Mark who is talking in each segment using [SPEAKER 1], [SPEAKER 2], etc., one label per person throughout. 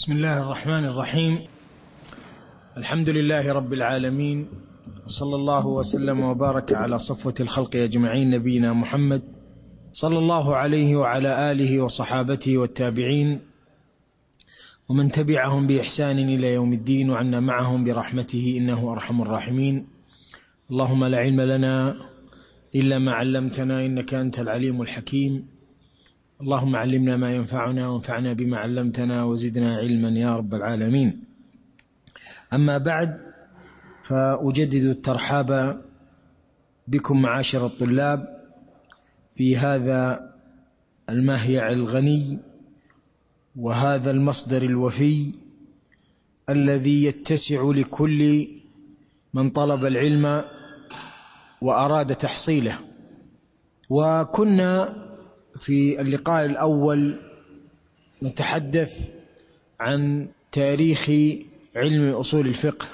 [SPEAKER 1] بسم الله الرحمن الرحيم. الحمد لله رب العالمين، صلى الله وسلم وبارك على صفوة الخلق أجمعين، نبينا محمد صلى الله عليه وعلى آله وصحابته والتابعين ومن تبعهم بإحسان إلى يوم الدين، وعنا معهم برحمته إنه أرحم الراحمين. اللهم لا علم لنا إلا ما علمتنا إنك أنت العليم الحكيم. اللهم علمنا ما ينفعنا وانفعنا بما علمتنا وزدنا علما يا رب العالمين. أما بعد، فأجدد الترحاب بكم معاشر الطلاب في هذا المهيع الغني وهذا المصدر الوفي الذي يتسع لكل من طلب العلم وأراد تحصيله. وكنا في اللقاء الأول نتحدث عن تاريخ علم أصول الفقه،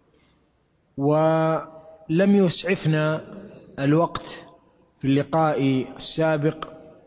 [SPEAKER 1] ولم يسعفنا الوقت في اللقاء السابق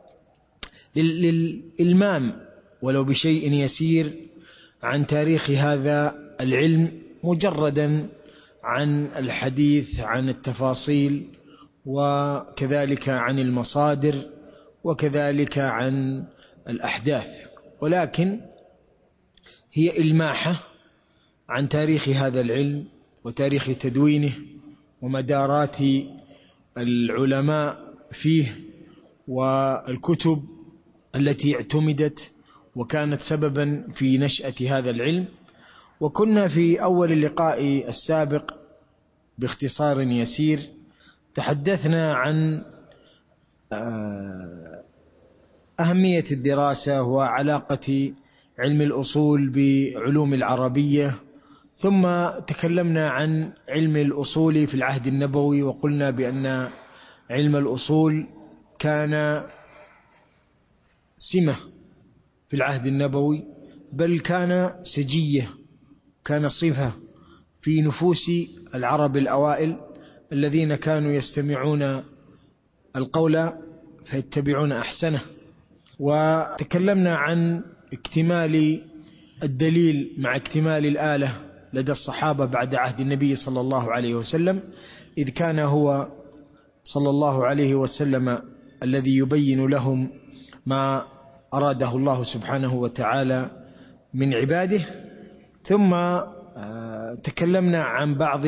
[SPEAKER 1] للإلمام ولو بشيء يسير عن تاريخ هذا العلم، مجردا عن الحديث عن التفاصيل وكذلك عن المصادر وكذلك عن الأحداث، ولكن هي إلماحة عن تاريخ هذا العلم وتاريخ تدوينه ومدارات العلماء فيه والكتب التي اعتمدت وكانت سببا في نشأة هذا العلم. وكنا في أول اللقاء السابق باختصار يسير تحدثنا عن أهمية الدراسة وعلاقة علم الأصول بعلوم العربية، ثم تكلمنا عن علم الأصول في العهد النبوي، وقلنا بأن علم الأصول كان سمة في العهد النبوي، بل كان سجية، كان صفة في نفوس العرب الأوائل الذين كانوا يستمعون القول فيتبعون أحسنه. وتكلمنا عن اكتمال الدليل مع اكتمال الآلة لدى الصحابة بعد عهد النبي صلى الله عليه وسلم، إذ كان هو صلى الله عليه وسلم الذي يبين لهم ما أراده الله سبحانه وتعالى من عباده. ثم تكلمنا عن بعض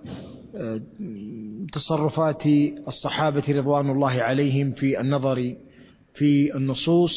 [SPEAKER 1] تصرفات الصحابة رضوان الله عليهم في النظر في النصوص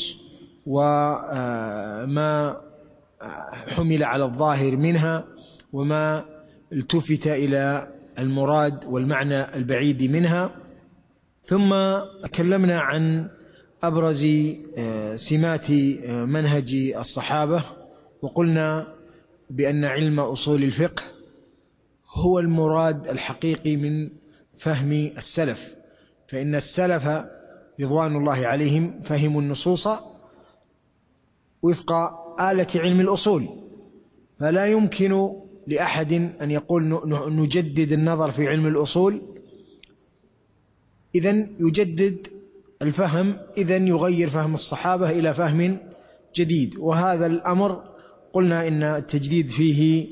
[SPEAKER 1] وما حمل على الظاهر منها وما التفت إلى المراد والمعنى البعيد منها. ثم تكلمنا عن أبرز سمات منهج الصحابة، وقلنا بأن علم أصول الفقه هو المراد الحقيقي من فهم السلف، فإن السلف رضوان الله عليهم فهموا النصوص وفق آلة علم الأصول، فلا يمكن لأحد أن يقول نجدد النظر في علم الأصول، إذن يجدد الفهم، إذن يغير فهم الصحابة إلى فهم جديد. وهذا الأمر قلنا إن التجديد فيه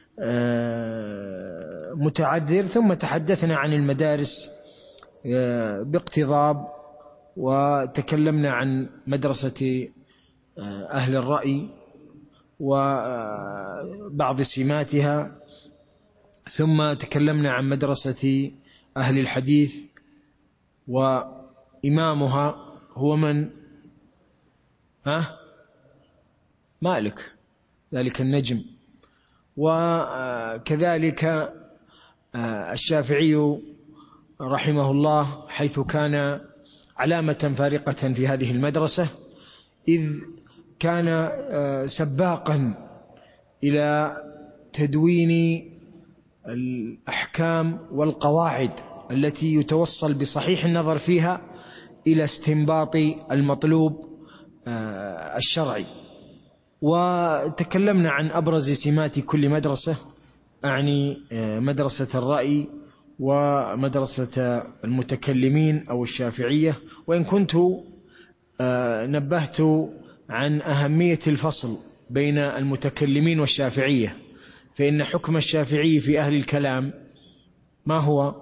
[SPEAKER 1] متعذر. ثم تحدثنا عن المدارس باقتضاب، وتكلمنا عن مدرسة أهل الرأي وبعض سماتها. ثم تكلمنا عن مدرسة أهل الحديث، وإمامها هو من؟ مالك، ذلك النجم. وكذلك الشافعي رحمه الله، حيث كان علامة فارقة في هذه المدرسة، إذ كان سباقا إلى تدوين الأحكام والقواعد التي يتوصل بصحيح النظر فيها إلى استنباط المطلوب الشرعي. وتكلمنا عن أبرز سمات كل مدرسة، أعني مدرسة الرأي ومدرسة المتكلمين أو الشافعية، وإن كنت نبهت عن أهمية الفصل بين المتكلمين والشافعية، فإن حكم الشافعي في أهل الكلام ما هو؟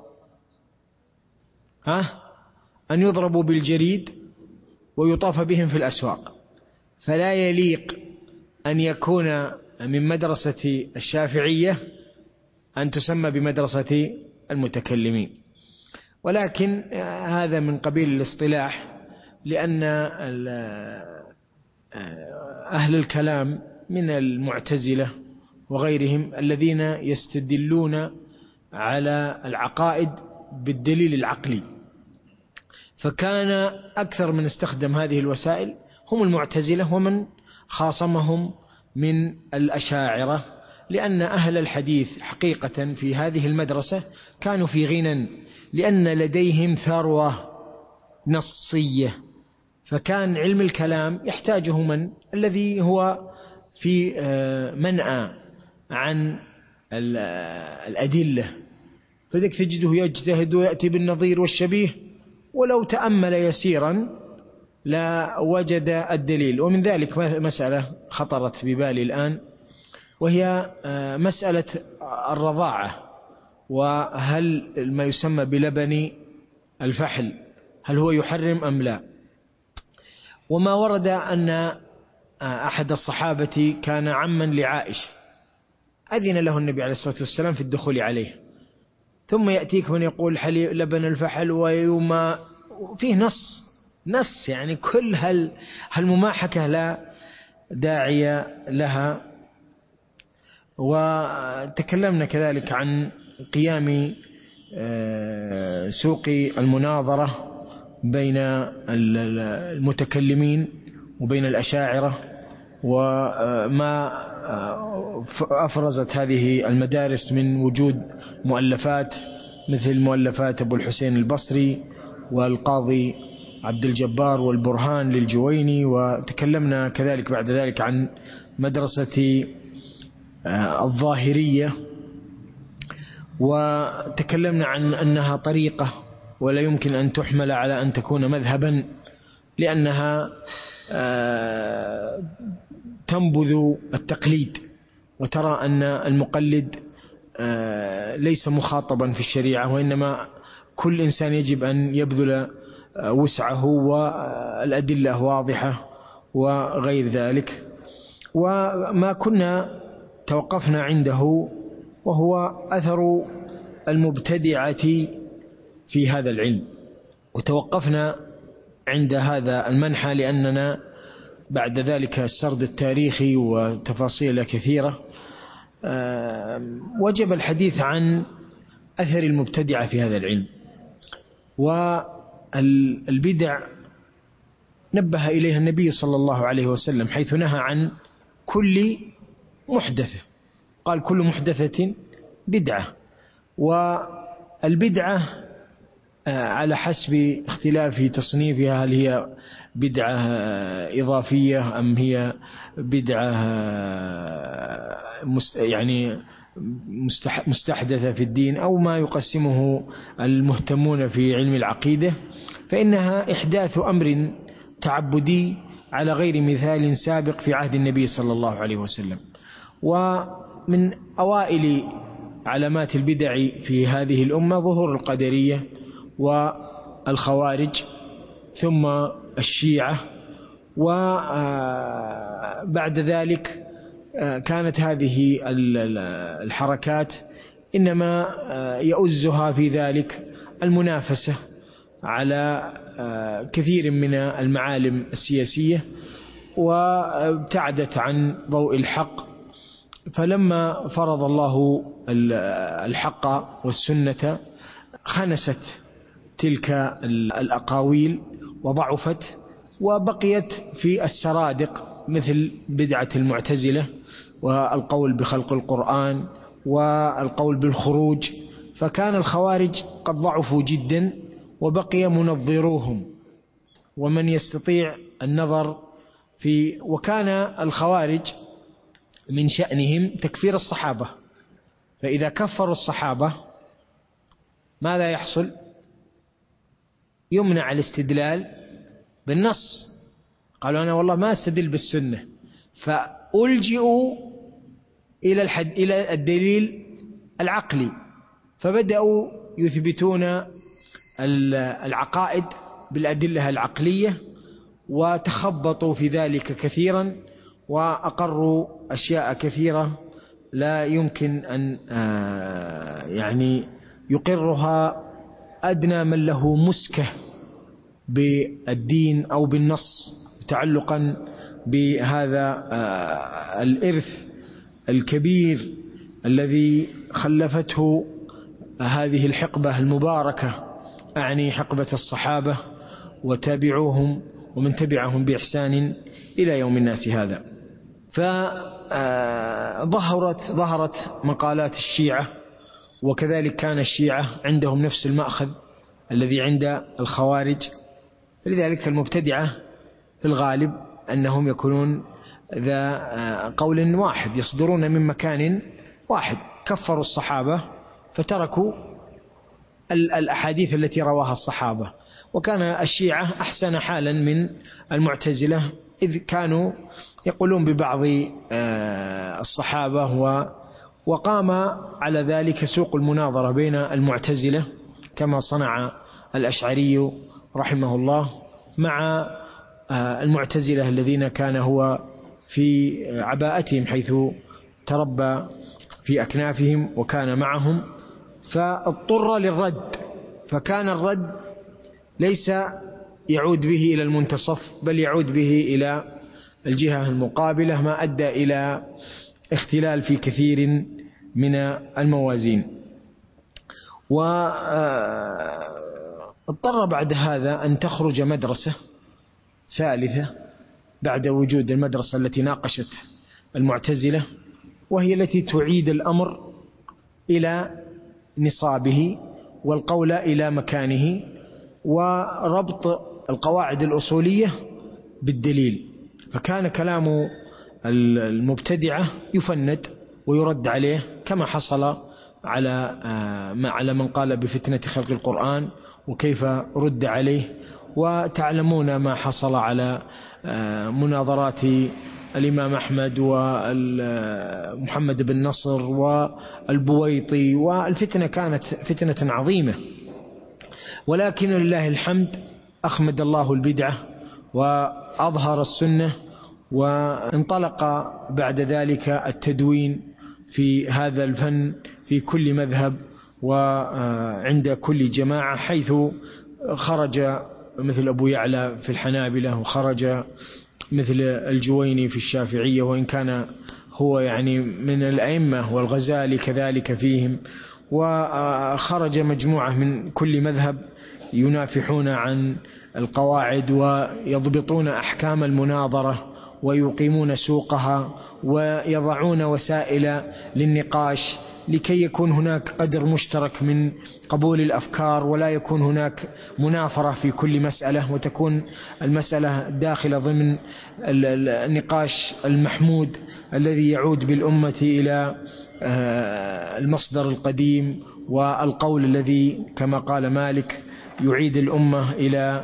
[SPEAKER 1] أن يضربوا بالجريد ويطاف بهم في الأسواق، فلا يليق أن يكون من مدرسة الشافعية أن تسمى بمدرسة المتكلمين. ولكن هذا من قبيل الاصطلاح، لأن أهل الكلام من المعتزلة وغيرهم الذين يستدلون على العقائد بالدليل العقلي، فكان أكثر من استخدم هذه الوسائل هم المعتزلة ومن خاصمهم من الأشاعرة، لأن أهل الحديث حقيقة في هذه المدرسة كانوا في غنى، لأن لديهم ثروة نصية، فكان علم الكلام يحتاجه من الذي هو في منأى عن الأدلة، فذلك تجده يجتهد ويأتي بالنظير والشبيه، ولو تأمل يسيرا لا وجد الدليل. ومن ذلك مسألة خطرت ببالي الآن، وهي مسألة الرضاعة، وهل ما يسمى بلبن الفحل هل هو يحرم أم لا؟ وما ورد أن أحد الصحابة كان عما لعائشة، أذن له النبي عليه الصلاة والسلام في الدخول عليه، ثم يأتيك من يقول لبن الفحل ويوم فيه نص يعني كل هالمماحكة لا داعي لها. وتكلمنا كذلك عن قيام سوق المناظرة بين المتكلمين وبين الأشاعرة، وما أفرزت هذه المدارس من وجود مؤلفات مثل مؤلفات أبو الحسين البصري والقاضي عبد الجبار والبرهان للجويني. وتكلمنا كذلك بعد ذلك عن مدرسة الظاهرية، وتكلمنا عن أنها طريقة ولا يمكن أن تحمل على أن تكون مذهبا، لأنها تنبذ التقليد، وترى أن المقلد ليس مخاطبا في الشريعة، وإنما كل إنسان يجب أن يبذل وسعه والأدلة واضحة وغير ذلك. وما كنا توقفنا عنده وهو أثر المبتدعة في هذا العلم، وتوقفنا عند هذا المنحى لأننا بعد ذلك السرد التاريخي وتفاصيل كثيرة وجب الحديث عن أثر المبتدعة في هذا العلم. والبدع نبه إليها النبي صلى الله عليه وسلم حيث نهى عن كل محدثة، قال كل محدثة بدعة. والبدعة على حسب اختلاف تصنيفها، هل هي بدعة إضافية أم هي بدعة يعني مستحدثة في الدين، أو ما يقسمه المهتمون في علم العقيدة، فإنها إحداث أمر تعبدي على غير مثال سابق في عهد النبي صلى الله عليه وسلم. ومن أوائل علامات البدع في هذه الأمة ظهور القدرية والخوارج ثم الشيعة، وبعد ذلك كانت هذه الحركات إنما يؤزها في ذلك المنافسة على كثير من المعالم السياسية، وابتعدت عن ضوء الحق. فلما فرض الله الحق والسنة خنست تلك الأقاويل وضعفت، وبقيت في السرادق مثل بدعة المعتزلة والقول بخلق القرآن والقول بالخروج، فكان الخوارج قد ضعفوا جدا وبقي منظروهم ومن يستطيع النظر في. وكان الخوارج من شأنهم تكفير الصحابة، فإذا كفروا الصحابة ماذا يحصل؟ يمنع الاستدلال بالنص، قالوا أنا والله ما استدل بالسنة، فألجئوا إلى الدليل العقلي، فبدأوا يثبتون العقائد بالأدلة العقلية، وتخبطوا في ذلك كثيرا، وأقروا أشياء كثيرة لا يمكن أن يعني يقرها أدنى من له مسكة بالدين أو بالنص تعلقا بهذا الإرث الكبير الذي خلفته هذه الحقبة المباركة، أعني حقبة الصحابة وتابعوهم ومن تبعهم بإحسان إلى يوم الناس هذا. فظهرت مقالات الشيعة، وكذلك كان الشيعة عندهم نفس المأخذ الذي عند الخوارج. لذلك المبتدعة في الغالب أنهم يكونون ذا قول واحد، يصدرون من مكان واحد، كفروا الصحابة فتركوا الأحاديث التي رواها الصحابة. وكان الشيعة أحسن حالا من المعتزلة، إذ كانوا يقولون ببعض الصحابة، وقام على ذلك سوق المناظرة بين المعتزلة كما صنع الأشعري رحمه الله مع المعتزلة الذين كان هو في عباءتهم حيث تربى في أكنافهم وكان معهم، فاضطر للرد. فكان الرد ليس يعود به إلى المنتصف، بل يعود به إلى الجهة المقابلة، ما أدى إلى اختلال في كثير من الموازين. واضطر بعد هذا أن تخرج مدرسة ثالثة بعد وجود المدرسة التي ناقشت المعتزلة، وهي التي تعيد الأمر إلى نصابه والقول إلى مكانه، وربط القواعد الأصولية بالدليل. فكان كلام المبتدعة يفند ويرد عليه، كما حصل على من قال بفتنة خلق القرآن وكيف رد عليه. وتعلمون ما حصل على مناظرات الإمام أحمد ومحمد بن نصر والبويطي، والفتنة كانت فتنة عظيمة. ولكن لله الحمد أخمد الله البدعة وأظهر السنة، وانطلق بعد ذلك التدوين في هذا الفن في كل مذهب وعند كل جماعة، حيث خرج مثل أبو يعلى في الحنابلة، وخرج مثل الجويني في الشافعية، وإن كان هو يعني من الأئمة، والغزالي كذلك فيهم، وخرج مجموعة من كل مذهب ينافحون عن القواعد ويضبطون أحكام المناظرة ويقيمون سوقها ويضعون وسائل للنقاش لكي يكون هناك قدر مشترك من قبول الأفكار، ولا يكون هناك منافرة في كل مسألة، وتكون المسألة داخلة ضمن النقاش المحمود الذي يعود بالأمة إلى المصدر القديم، والقول الذي كما قال مالك يعيد الأمة إلى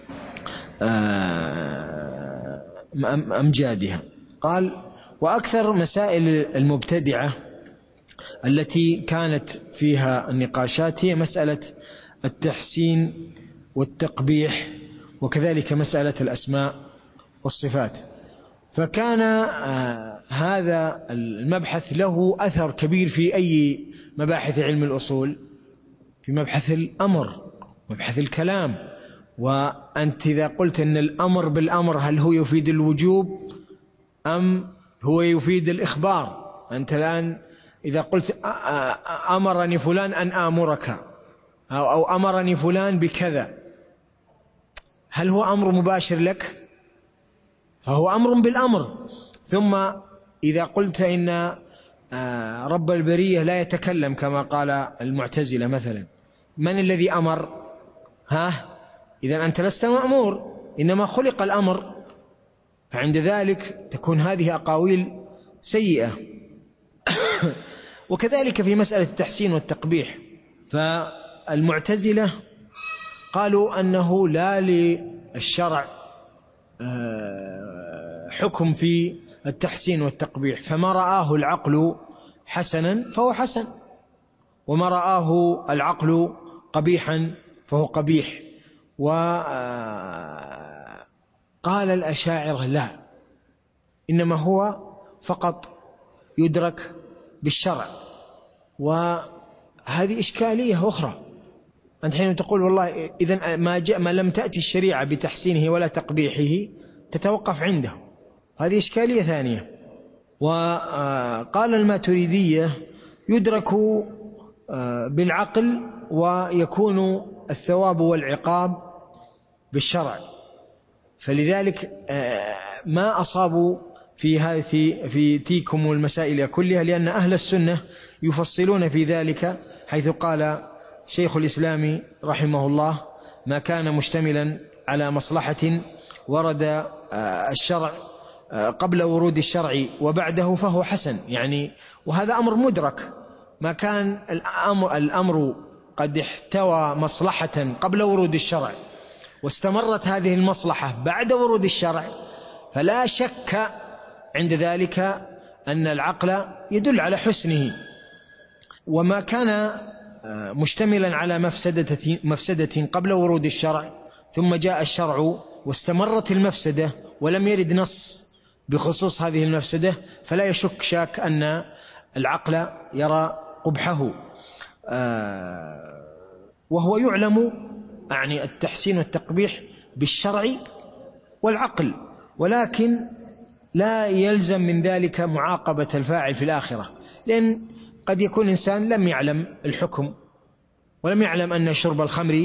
[SPEAKER 1] أمجادها. قال: وأكثر مسائل المبتدعة التي كانت فيها النقاشات هي مسألة التحسين والتقبيح، وكذلك مسألة الأسماء والصفات. فكان هذا المبحث له أثر كبير في أي مباحث علم الأصول، في مبحث الأمر، مبحث الكلام. وأنت إذا قلت أن الأمر بالأمر هل هو يفيد الوجوب أم هو يفيد الإخبار؟ أنت الآن إذا قلت أمرني فلان أن آمرك، أو أمرني فلان بكذا، هل هو أمر مباشر لك؟ فهو أمر بالأمر. ثم إذا قلت إن رب البرية لا يتكلم كما قال المعتزلة مثلا، من الذي أمر؟ إذن أنت لست مأمور، إنما خلق الأمر. فعند ذلك تكون هذه أقاويل سيئة. وكذلك في مسألة التحسين والتقبيح، فالمعتزلة قالوا أنه لا للشرع حكم في التحسين والتقبيح، فما رآه العقل حسنا فهو حسن، وما رآه العقل قبيحا فهو قبيح. وقال الأشاعرة لا، إنما هو فقط يدرك بالشرع. وهذه إشكالية أخرى، أنت حين تقول والله إذن ما لم تأتي الشريعة بتحسينه ولا تقبيحه تتوقف عنده، هذه إشكالية ثانية. وقال الماتريدية يدرك بالعقل ويكون الثواب والعقاب بالشرع، فلذلك ما أصابوا في تيكم والمسائل كلها، لأن أهل السنة يفصلون في ذلك، حيث قال شيخ الإسلام رحمه الله ما كان مشتملا على مصلحة ورد الشرع قبل ورود الشرع وبعده فهو حسن، يعني وهذا أمر مدرك. ما كان الأمر قد احتوى مصلحة قبل ورود الشرع واستمرت هذه المصلحة بعد ورود الشرع، فلا شك عند ذلك أن العقل يدل على حسنه. وما كان مشتملا على مفسدة قبل ورود الشرع ثم جاء الشرع واستمرت المفسدة ولم يرد نص بخصوص هذه المفسدة، فلا يشك شاك أن العقل يرى قبحه. وهو يعلم يعني التحسين والتقبيح بالشرع والعقل، ولكن لا يلزم من ذلك معاقبة الفاعل في الآخرة، لأن قد يكون إنسان لم يعلم الحكم ولم يعلم أن شرب الخمر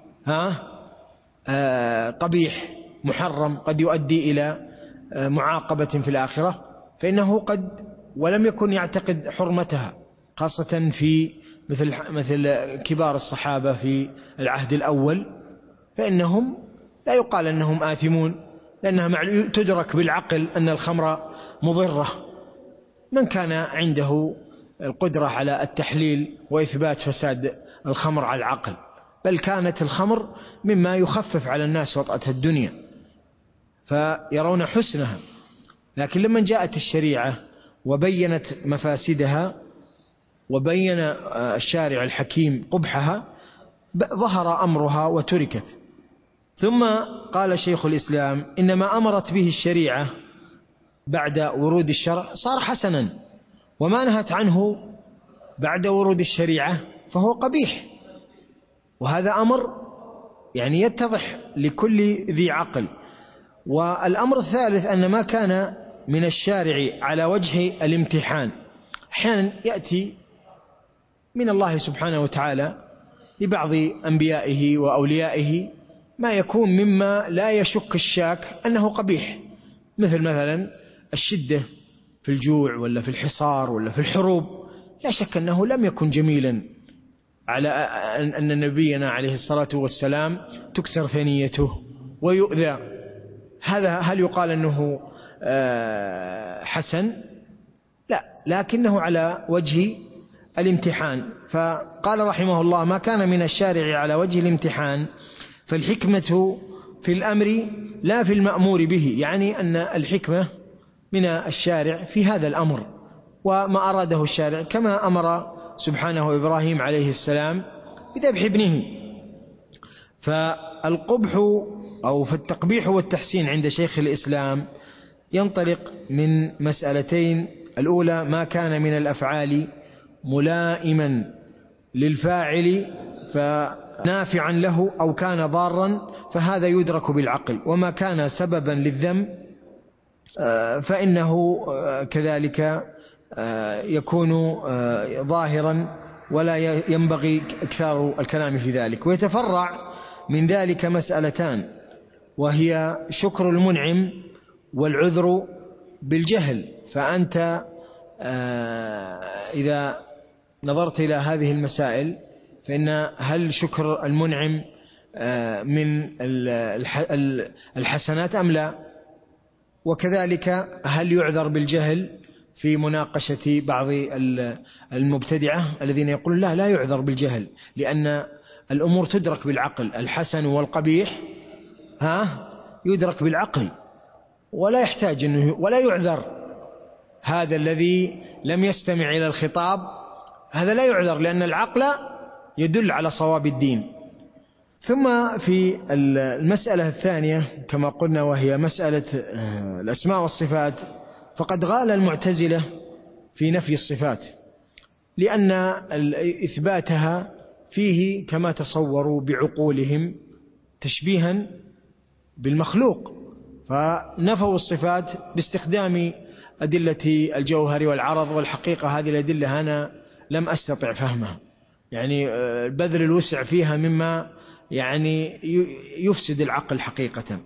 [SPEAKER 1] قبيح محرم قد يؤدي إلى معاقبة في الآخرة، فإنه قد ولم يكن يعتقد حرمتها، خاصة في مثل كبار الصحابة في العهد الأول، فإنهم لا يقال أنهم آثمون، لأنها تدرك بالعقل أن الخمر مضرة. من كان عنده القدرة على التحليل وإثبات فساد الخمر على العقل، بل كانت الخمر مما يخفف على الناس وطأة الدنيا فيرون حسنها. لكن لما جاءت الشريعة وبينت مفاسدها وبين الشارع الحكيم قبحها ظهر أمرها وتركت. ثم قال شيخ الإسلام إنما أمرت به الشريعة بعد ورود الشرع صار حسنا، وما نهت عنه بعد ورود الشريعة فهو قبيح. وهذا أمر يعني يتضح لكل ذي عقل. والأمر الثالث أن ما كان من الشارع على وجه الامتحان، أحيانا يأتي من الله سبحانه وتعالى لبعض أنبيائه وأوليائه ما يكون مما لا يشك الشاك أنه قبيح، مثلا الشدة في الجوع ولا في الحصار ولا في الحروب، لا شك أنه لم يكن جميلا، على أن نبينا عليه الصلاة والسلام تكسر ثنيته ويؤذى، هذا هل يقال أنه حسن؟ لا، لكنه على وجه الامتحان. فقال رحمه الله ما كان من الشارع على وجه الامتحان فالحكمة في الأمر لا في المأمور به، يعني أن الحكمة من الشارع في هذا الأمر وما أراده الشارع، كما أمر سبحانه إبراهيم عليه السلام بذبح ابنه. فالقبح أو فالتقبيح والتحسين عند شيخ الإسلام ينطلق من مسألتين: الأولى ما كان من الأفعال ملائما للفاعل فنافعا له أو كان ضارا فهذا يدرك بالعقل، وما كان سببا للذنب فإنه كذلك يكون ظاهرا ولا ينبغي إكثار الكلام في ذلك. ويتفرع من ذلك مسألتان، وهي شكر المنعم والعذر بالجهل. فأنت إذا نظرت إلى هذه المسائل فإن هل شكر المنعم من الحسنات أم لا؟ وكذلك هل يعذر بالجهل في مناقشة بعض المبتدعة الذين يقولون لا يعذر بالجهل، لأن الأمور تدرك بالعقل، الحسن والقبيح يدرك بالعقل ولا يحتاج ولا يعذر هذا الذي لم يستمع إلى الخطاب هذا لا يعذر، لأن العقل يدل على صواب الدين. ثم في المسألة الثانية كما قلنا وهي مسألة الأسماء والصفات، فقد غال المعتزلة في نفي الصفات، لأن إثباتها فيه كما تصوروا بعقولهم تشبيها بالمخلوق، فنفوا الصفات باستخدام أدلة الجوهر والعرض، والحقيقة هذه الأدلة أنا لم أستطع فهمها، يعني بذل الوسع فيها مما يعني يفسد العقل حقيقة.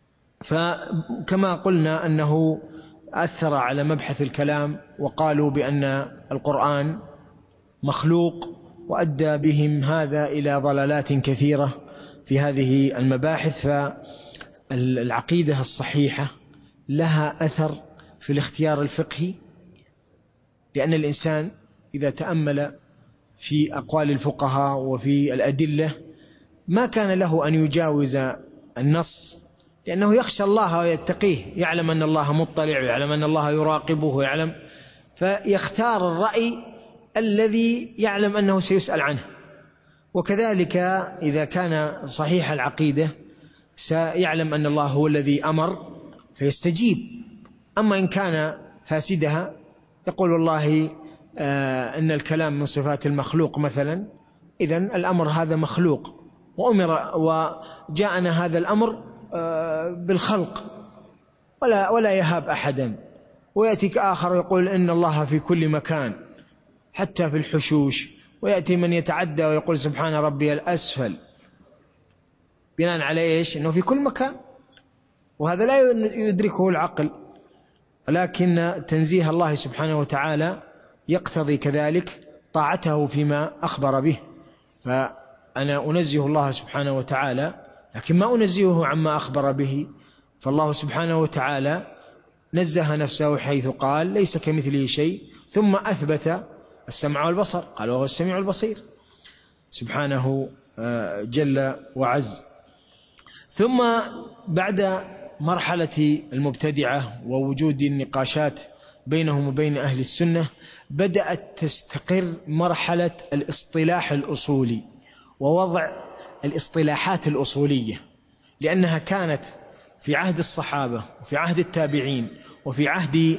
[SPEAKER 1] فكما قلنا أنه أثر على مبحث الكلام، وقالوا بأن القرآن مخلوق، وأدى بهم هذا إلى ضلالات كثيرة في هذه المباحث. فالعقيدة الصحيحة لها أثر في الاختيار الفقهي، لأن الإنسان إذا تأمل في أقوال الفقهاء وفي الأدلة ما كان له أن يجاوز النص، لأنه يخشى الله ويتقيه، يعلم أن الله مطلع ويعلم أن الله يراقبه ويعلم، فيختار الرأي الذي يعلم أنه سيسأل عنه. وكذلك إذا كان صحيح العقيدة سيعلم أن الله هو الذي أمر فيستجيب. أما إن كان فاسدها يقول والله أن الكلام من صفات المخلوق مثلا، إذن الأمر هذا مخلوق وأمر وجاءنا هذا الأمر بالخلق ولا يهاب أحدا. ويأتيك آخر يقول إن الله في كل مكان حتى في الحشوش، ويأتي من يتعدى ويقول سبحان ربي الأسفل، بناء على إيش؟ إنه في كل مكان، وهذا لا يدركه العقل. ولكن تنزيه الله سبحانه وتعالى يقتضي كذلك طاعته فيما أخبر به. فأنا أنزه الله سبحانه وتعالى، لكن ما أنزهه عما أخبر به. فالله سبحانه وتعالى نزه نفسه حيث قال ليس كمثله شيء، ثم أثبت السمع والبصر، قال وهو السميع البصير سبحانه جل وعز. ثم بعد مرحلة المبتدعة ووجود النقاشات بينهم وبين أهل السنة، بدأت تستقر مرحلة الاصطلاح الأصولي ووضع الاصطلاحات الأصولية، لأنها كانت في عهد الصحابة وفي عهد التابعين وفي عهد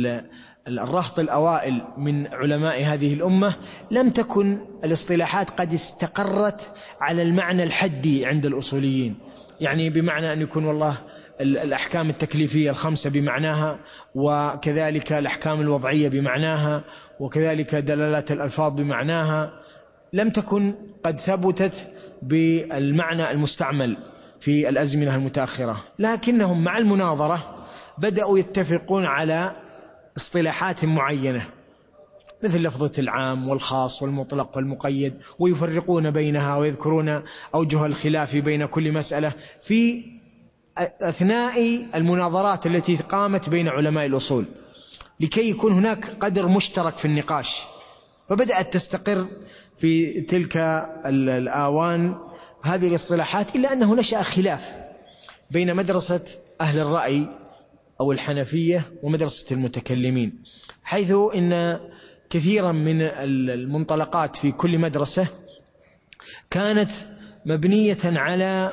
[SPEAKER 1] الرهط الأوائل من علماء هذه الأمة لم تكن الاصطلاحات قد استقرت على المعنى الحدي عند الأصوليين، يعني بمعنى أن يكون والله الأحكام التكليفية الخمسة بمعناها، وكذلك الأحكام الوضعية بمعناها، وكذلك دلالات الألفاظ بمعناها، لم تكن قد ثبتت بالمعنى المستعمل في الأزمنة المتأخرة. لكنهم مع المناظرة بدأوا يتفقون على اصطلاحات معينة، مثل لفظة العام والخاص والمطلق والمقيد، ويفرقون بينها ويذكرون أوجه الخلاف بين كل مسألة في أثناء المناظرات التي قامت بين علماء الأصول، لكي يكون هناك قدر مشترك في النقاش. فبدأت تستقر في تلك الآوان هذه الاصطلاحات، إلا أنه نشأ خلاف بين مدرسة أهل الرأي أو الحنفية ومدرسة المتكلمين، حيث إن كثيرا من المنطلقات في كل مدرسة كانت مبنية على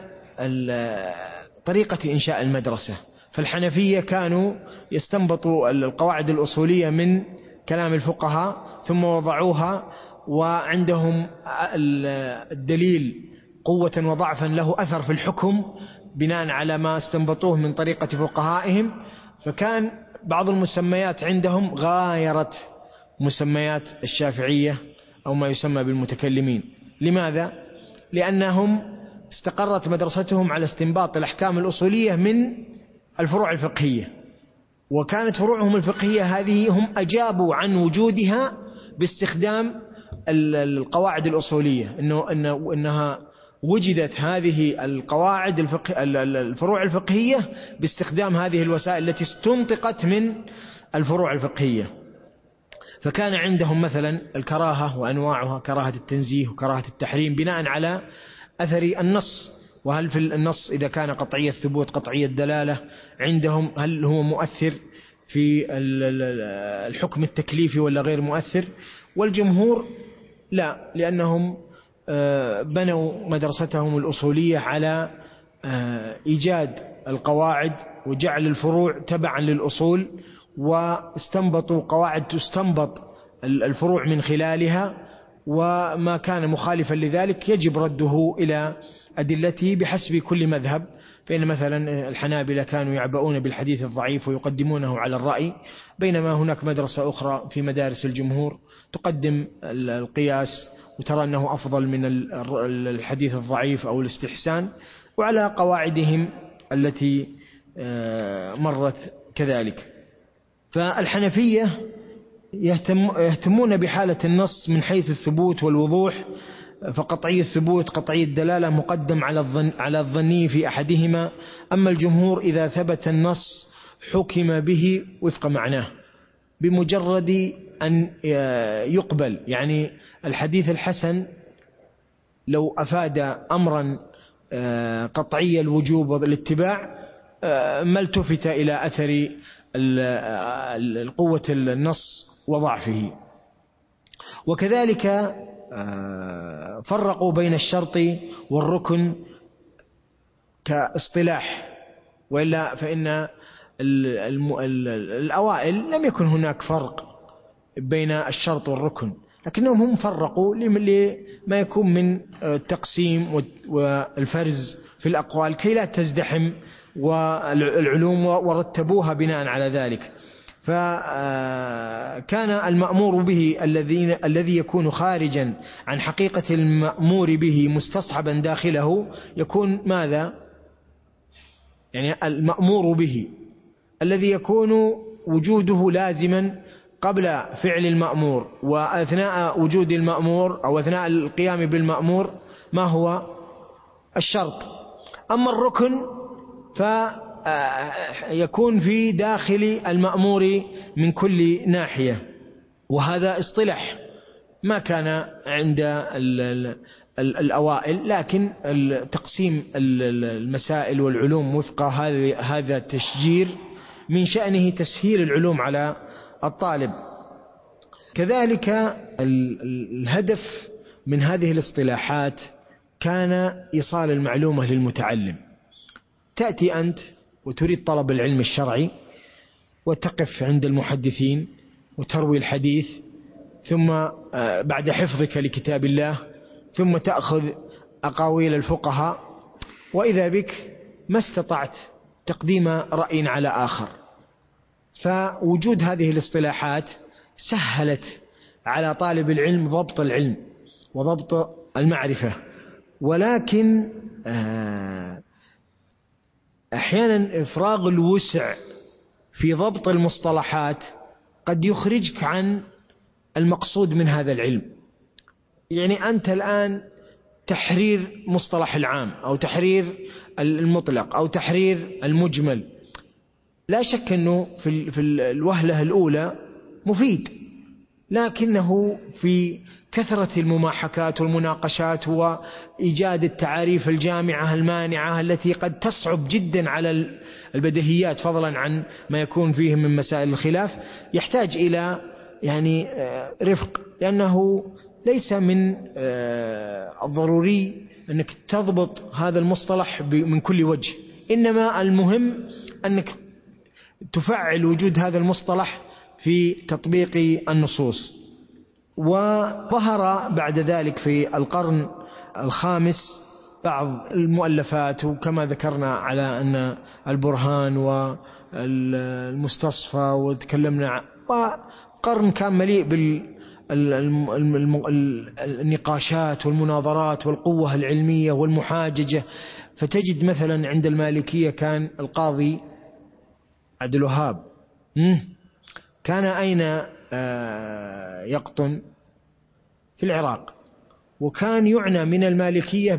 [SPEAKER 1] طريقة إنشاء المدرسة. فالحنفية كانوا يستنبطوا القواعد الأصولية من كلام الفقهاء ثم وضعوها، وعندهم الدليل قوة وضعفا له أثر في الحكم بناء على ما استنبطوه من طريقة فقهائهم. فكان بعض المسميات عندهم غايرت مسميات الشافعية أو ما يسمى بالمتكلمين. لماذا؟ لأنهم استقرت مدرستهم على استنباط الأحكام الأصولية من الفروع الفقهية، وكانت فروعهم الفقهية هذه هم أجابوا عن وجودها باستخدام القواعد الأصولية، إنها وجدت هذه القواعد الفروع الفقهية باستخدام هذه الوسائل التي استنطقت من الفروع الفقهية. فكان عندهم مثلا الكراهة وأنواعها، كراهة التنزيه وكراهة التحريم، بناء على أثر النص، وهل في النص إذا كان قطعي الثبوت قطعي الدلالة عندهم هل هو مؤثر في الحكم التكليفي ولا غير مؤثر، والجمهور لا، لأنهم بنوا مدرستهم الأصولية على إيجاد القواعد وجعل الفروع تبعا للأصول، واستنبطوا قواعد تستنبط الفروع من خلالها، وما كان مخالفا لذلك يجب رده إلى أدلته بحسب كل مذهب. فإن مثلا الحنابلة كانوا يعبؤون بالحديث الضعيف ويقدمونه على الرأي، بينما هناك مدرسة أخرى في مدارس الجمهور تقدم القياس وترى أنه أفضل من الحديث الضعيف أو الاستحسان، وعلى قواعدهم التي مرت كذلك. فالحنفية يهتمون بحالة النص من حيث الثبوت والوضوح، فقطعي الثبوت قطعي الدلالة مقدم على الظني في أحدهما. أما الجمهور إذا ثبت النص حكم به وفق معناه بمجرد أن يقبل. يعني الحديث الحسن لو أفاد أمرا قطعي الوجوب والاتباع ما التفت إلى أثر قوة النص وضعفه. وكذلك فرقوا بين الشرط والركن كاصطلاح، وإلا فإن الأوائل لم يكن هناك فرق بين الشرط والركن، لكنهم هم فرقوا لما يكون من التقسيم والفرز في الأقوال كي لا تزدحم والعلوم، ورتبوها بناء على ذلك. فكان المأمور به الذي يكون خارجا عن حقيقة المأمور به مستصحبا داخله يكون ماذا؟ يعني المأمور به الذي يكون وجوده لازما قبل فعل المأمور، وأثناء وجود المأمور أو أثناء القيام بالمأمور ما هو؟ الشرط. أما الركن فيكون في داخل المأمور من كل ناحية، وهذا اصطلاح ما كان عند الأوائل، لكن تقسيم المسائل والعلوم وفق هذا التشجير من شأنه تسهيل العلوم على الطالب. كذلك الهدف من هذه الاصطلاحات كان إيصال المعلومة للمتعلم. تأتي أنت وتريد طلب العلم الشرعي وتقف عند المحدثين وتروي الحديث، ثم بعد حفظك لكتاب الله ثم تأخذ أقاويل الفقهاء، وإذا بك ما استطعت تقديم رأي على آخر. فوجود هذه الاصطلاحات سهلت على طالب العلم ضبط العلم وضبط المعرفة، ولكن أحيانا إفراغ الوسع في ضبط المصطلحات قد يخرجك عن المقصود من هذا العلم. يعني أنت الآن تحرير مصطلح العام أو تحرير المطلق أو تحرير المجمل، لا شك أنه في الوهلة الأولى مفيد، لكنه في كثرة المماحكات والمناقشات وإيجاد التعاريف الجامعة المانعة التي قد تصعب جدا على البديهيات فضلا عن ما يكون فيه من مسائل الخلاف، يحتاج إلى يعني رفق، لأنه ليس من الضروري أنك تضبط هذا المصطلح من كل وجه، إنما المهم أنك تفعل وجود هذا المصطلح في تطبيق النصوص. وظهر بعد ذلك في القرن الخامس بعض المؤلفات، وكما ذكرنا على أن البرهان والمستصفى وتكلمنا، وقرن كان مليء بالنقاشات والمناظرات والقوة العلمية والمحاججة. فتجد مثلا عند المالكية كان القاضي عبد الوهاب كان أين يقطن؟ في العراق، وكان يعنى من المالكية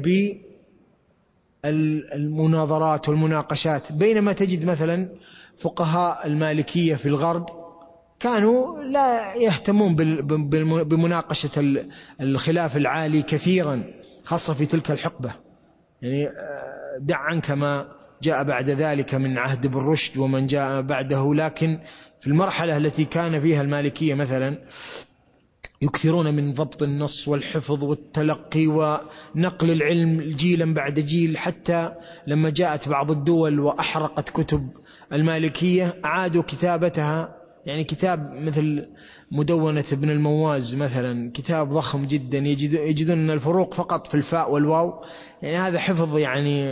[SPEAKER 1] بالمناظرات والمناقشات، بينما تجد مثلا فقهاء المالكية في الغرب كانوا لا يهتمون بمناقشة الخلاف العالي كثيرا، خاصة في تلك الحقبة. يعني دع عنك ما جاء بعد ذلك من عهد ابن رشد ومن جاء بعده. لكن في المرحلة التي كان فيها المالكية مثلا يكثرون من ضبط النص والحفظ والتلقي ونقل العلم جيلا بعد جيل، حتى لما جاءت بعض الدول وأحرقت كتب المالكية أعادوا كتابتها. يعني كتاب مثل مدونة ابن المواز مثلا، كتاب ضخم جدا، يجدون أن الفروق فقط في الفاء والواو. يعني هذا حفظ يعني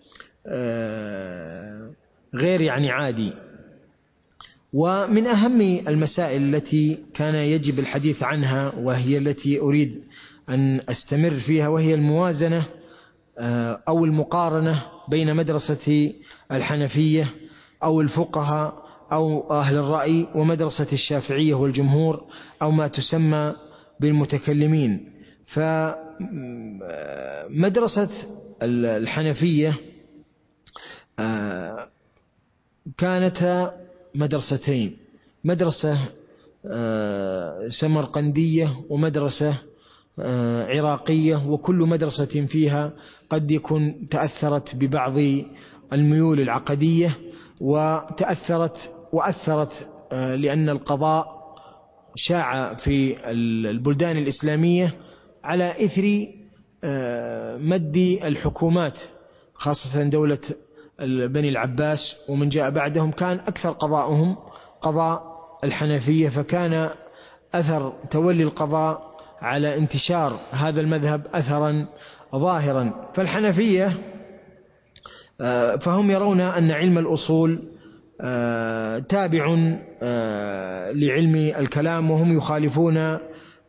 [SPEAKER 1] غير يعني عادي. ومن أهم المسائل التي كان يجب الحديث عنها وهي التي أريد أن أستمر فيها، وهي الموازنة أو المقارنة بين مدرسة الحنفية أو الفقهاء أو أهل الرأي ومدرسة الشافعية والجمهور أو ما تسمى بالمتكلمين. فمدرسة الحنفية كانت مدرستين، مدرسة سمرقندية ومدرسة عراقية، وكل مدرسة فيها قد يكون تأثرت ببعض الميول العقدية وأثرت لأن القضاء شاع في البلدان الإسلامية على إثر مد الحكومات، خاصة دولة بني العباس ومن جاء بعدهم كان أكثر قضاءهم قضاء الحنفية، فكان أثر تولي القضاء على انتشار هذا المذهب أثرا ظاهرا. فالحنفية فهم يرون أن علم الأصول تابع لعلم الكلام، وهم يخالفون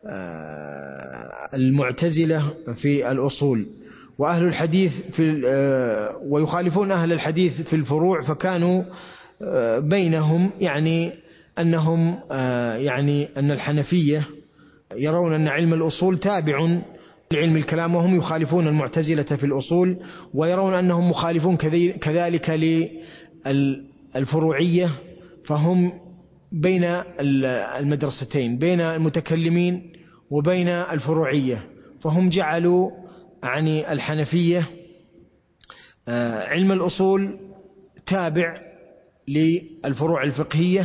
[SPEAKER 1] المعتزلة في الأصول، وأهل الحديث ويخالفون أهل الحديث في الفروع. فكانوا بينهم يعني أنهم يعني أن الحنفية يرون أن علم الأصول تابع لعلم الكلام، وهم يخالفون المعتزلة في الأصول، ويرون أنهم مخالفون كذلك للفروعية. فهم بين المدرستين، بين المتكلمين وبين الفروعية. فهم جعلوا يعني الحنفية علم الأصول تابع للفروع الفقهية،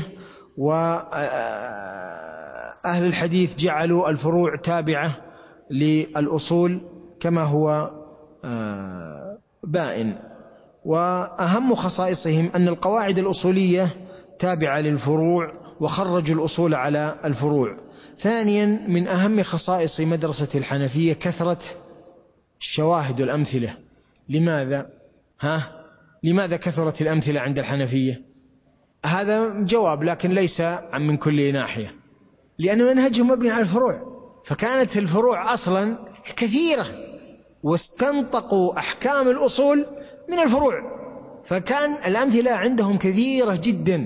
[SPEAKER 1] وأهل الحديث جعلوا الفروع تابعة للأصول كما هو بائن. وأهم خصائصهم أن القواعد الأصولية تابعة للفروع، وخرجوا الأصول على الفروع. ثانيا من أهم خصائص مدرسة الحنفية كثرة الشواهد والأمثلة. لماذا كثرت الأمثلة عند الحنفية؟ هذا جواب، لكن ليس من كل ناحية، لأن منهجهم مبني على الفروع، فكانت الفروع أصلا كثيرة واستنطقوا أحكام الأصول من الفروع، فكان الأمثلة عندهم كثيرة جدا.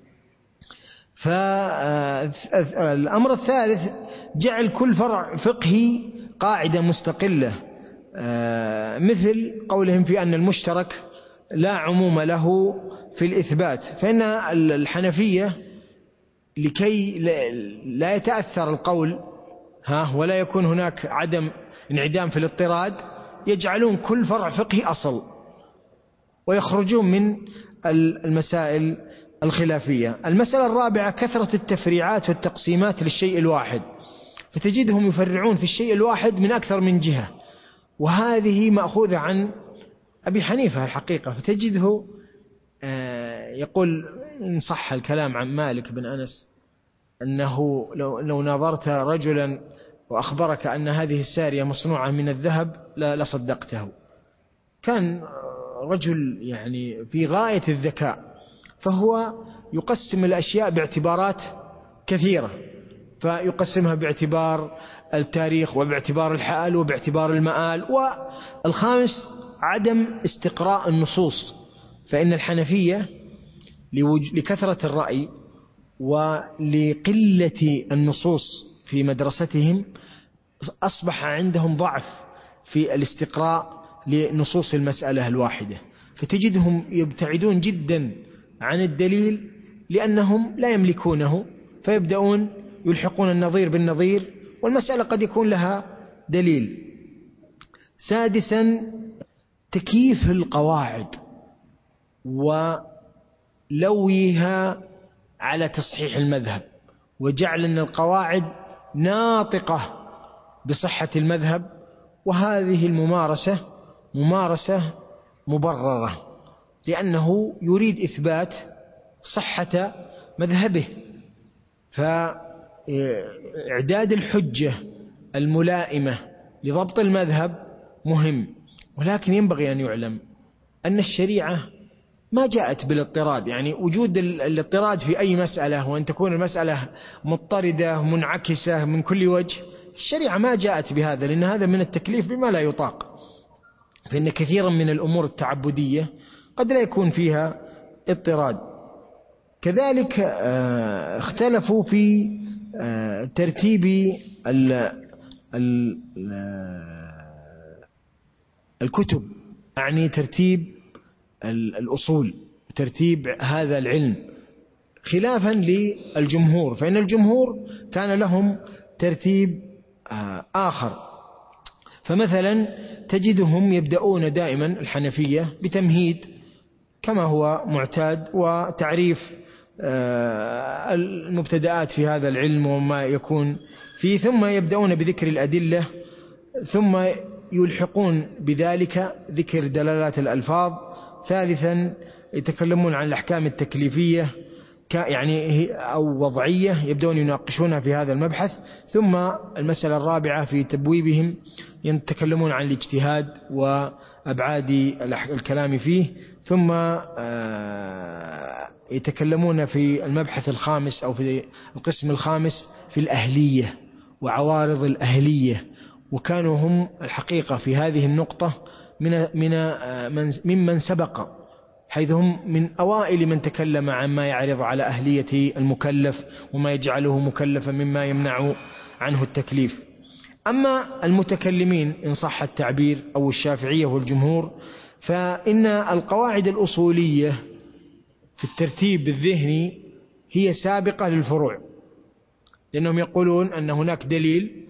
[SPEAKER 1] فالأمر الثالث جعل كل فرع فقهي قاعدة مستقلة، مثل قولهم في أن المشترك لا عموم له في الإثبات. فإن الحنفية لكي لا يتأثر القول ولا يكون هناك عدم انعدام في الاضطراد، يجعلون كل فرع فقهي أصل، ويخرجون من المسائل الخلافية. المسألة الرابعة كثرة التفريعات والتقسيمات للشيء الواحد، فتجدهم يفرعون في الشيء الواحد من أكثر من جهة، وهذه مأخوذة عن أبي حنيفة الحقيقة. فتجده يقول إن صح الكلام عن مالك بن أنس أنه لو ناظرت رجلا وأخبرك أن هذه السارية مصنوعة من الذهب لصدقته. كان رجل يعني في غاية الذكاء، فهو يقسم الأشياء باعتبارات كثيرة، فيقسمها باعتبار التاريخ وباعتبار الحال وباعتبار المآل. والخامس عدم استقراء النصوص، فإن الحنفية لكثرة الرأي ولقلة النصوص في مدرستهم أصبح عندهم ضعف في الاستقراء لنصوص المسألة الواحدة، فتجدهم يبتعدون جدا عن الدليل لأنهم لا يملكونه، فيبدأون يلحقون النظير بالنظير، والمسألة قد يكون لها دليل. سادسا تكييف القواعد، ولويها على تصحيح المذهب، وجعل أن القواعد ناطقة بصحة المذهب. وهذه الممارسة ممارسة مبررة، لأنه يريد إثبات صحة مذهبه. فإعداد الحجة الملائمة لضبط المذهب مهم، ولكن ينبغي أن يعلم أن الشريعة ما جاءت بالاضطراد. يعني وجود الاضطراد في أي مسألة، وأن تكون المسألة مضطردة منعكسة من كل وجه، الشريعة ما جاءت بهذا، لأن هذا من التكليف بما لا يطاق. فإن كثيرا من الأمور التعبدية قد لا يكون فيها اضطراد. كذلك اختلفوا في ترتيب الكتب، يعني ترتيب الأصول، ترتيب هذا العلم، خلافا للجمهور، فإن الجمهور كان لهم ترتيب آخر. فمثلا تجدهم يبدأون دائما الحنفية بتمهيد كما هو معتاد، وتعريف المبتدآت في هذا العلم وما يكون فيه، ثم يبدأون بذكر الأدلة، ثم يلحقون بذلك ذكر دلالات الألفاظ. ثالثا يتكلمون عن الأحكام التكليفية يعني أو وضعية، يبدون يناقشونها في هذا المبحث. ثم المسألة الرابعة في تبويبهم يتكلمون عن الاجتهاد وأبعاد الكلام فيه. ثم يتكلمون في المبحث الخامس أو في القسم الخامس في الأهلية وعوارض الأهلية، وكانوا هم الحقيقة في هذه النقطة ممن سبق، حيث هم من أوائل من تكلم عن ما يعرض على أهلية المكلف وما يجعله مكلفا مما يمنع عنه التكليف. أما المتكلمين إن صح التعبير أو الشافعية والجمهور، فإن القواعد الأصولية في الترتيب الذهني هي سابقة للفروع، لأنهم يقولون أن هناك دليل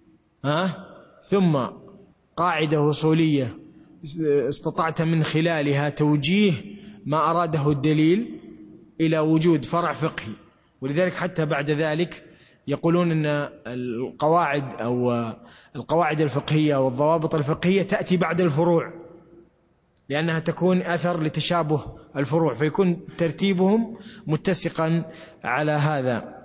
[SPEAKER 1] ثم قاعدة أصولية استطعت من خلالها توجيه ما أراده الدليل إلى وجود فرع فقهي. ولذلك حتى بعد ذلك يقولون أن القواعد أو القواعد الفقهية والضوابط الفقهية تأتي بعد الفروع، لأنها تكون أثر لتشابه الفروع، فيكون ترتيبهم متسقا على هذا.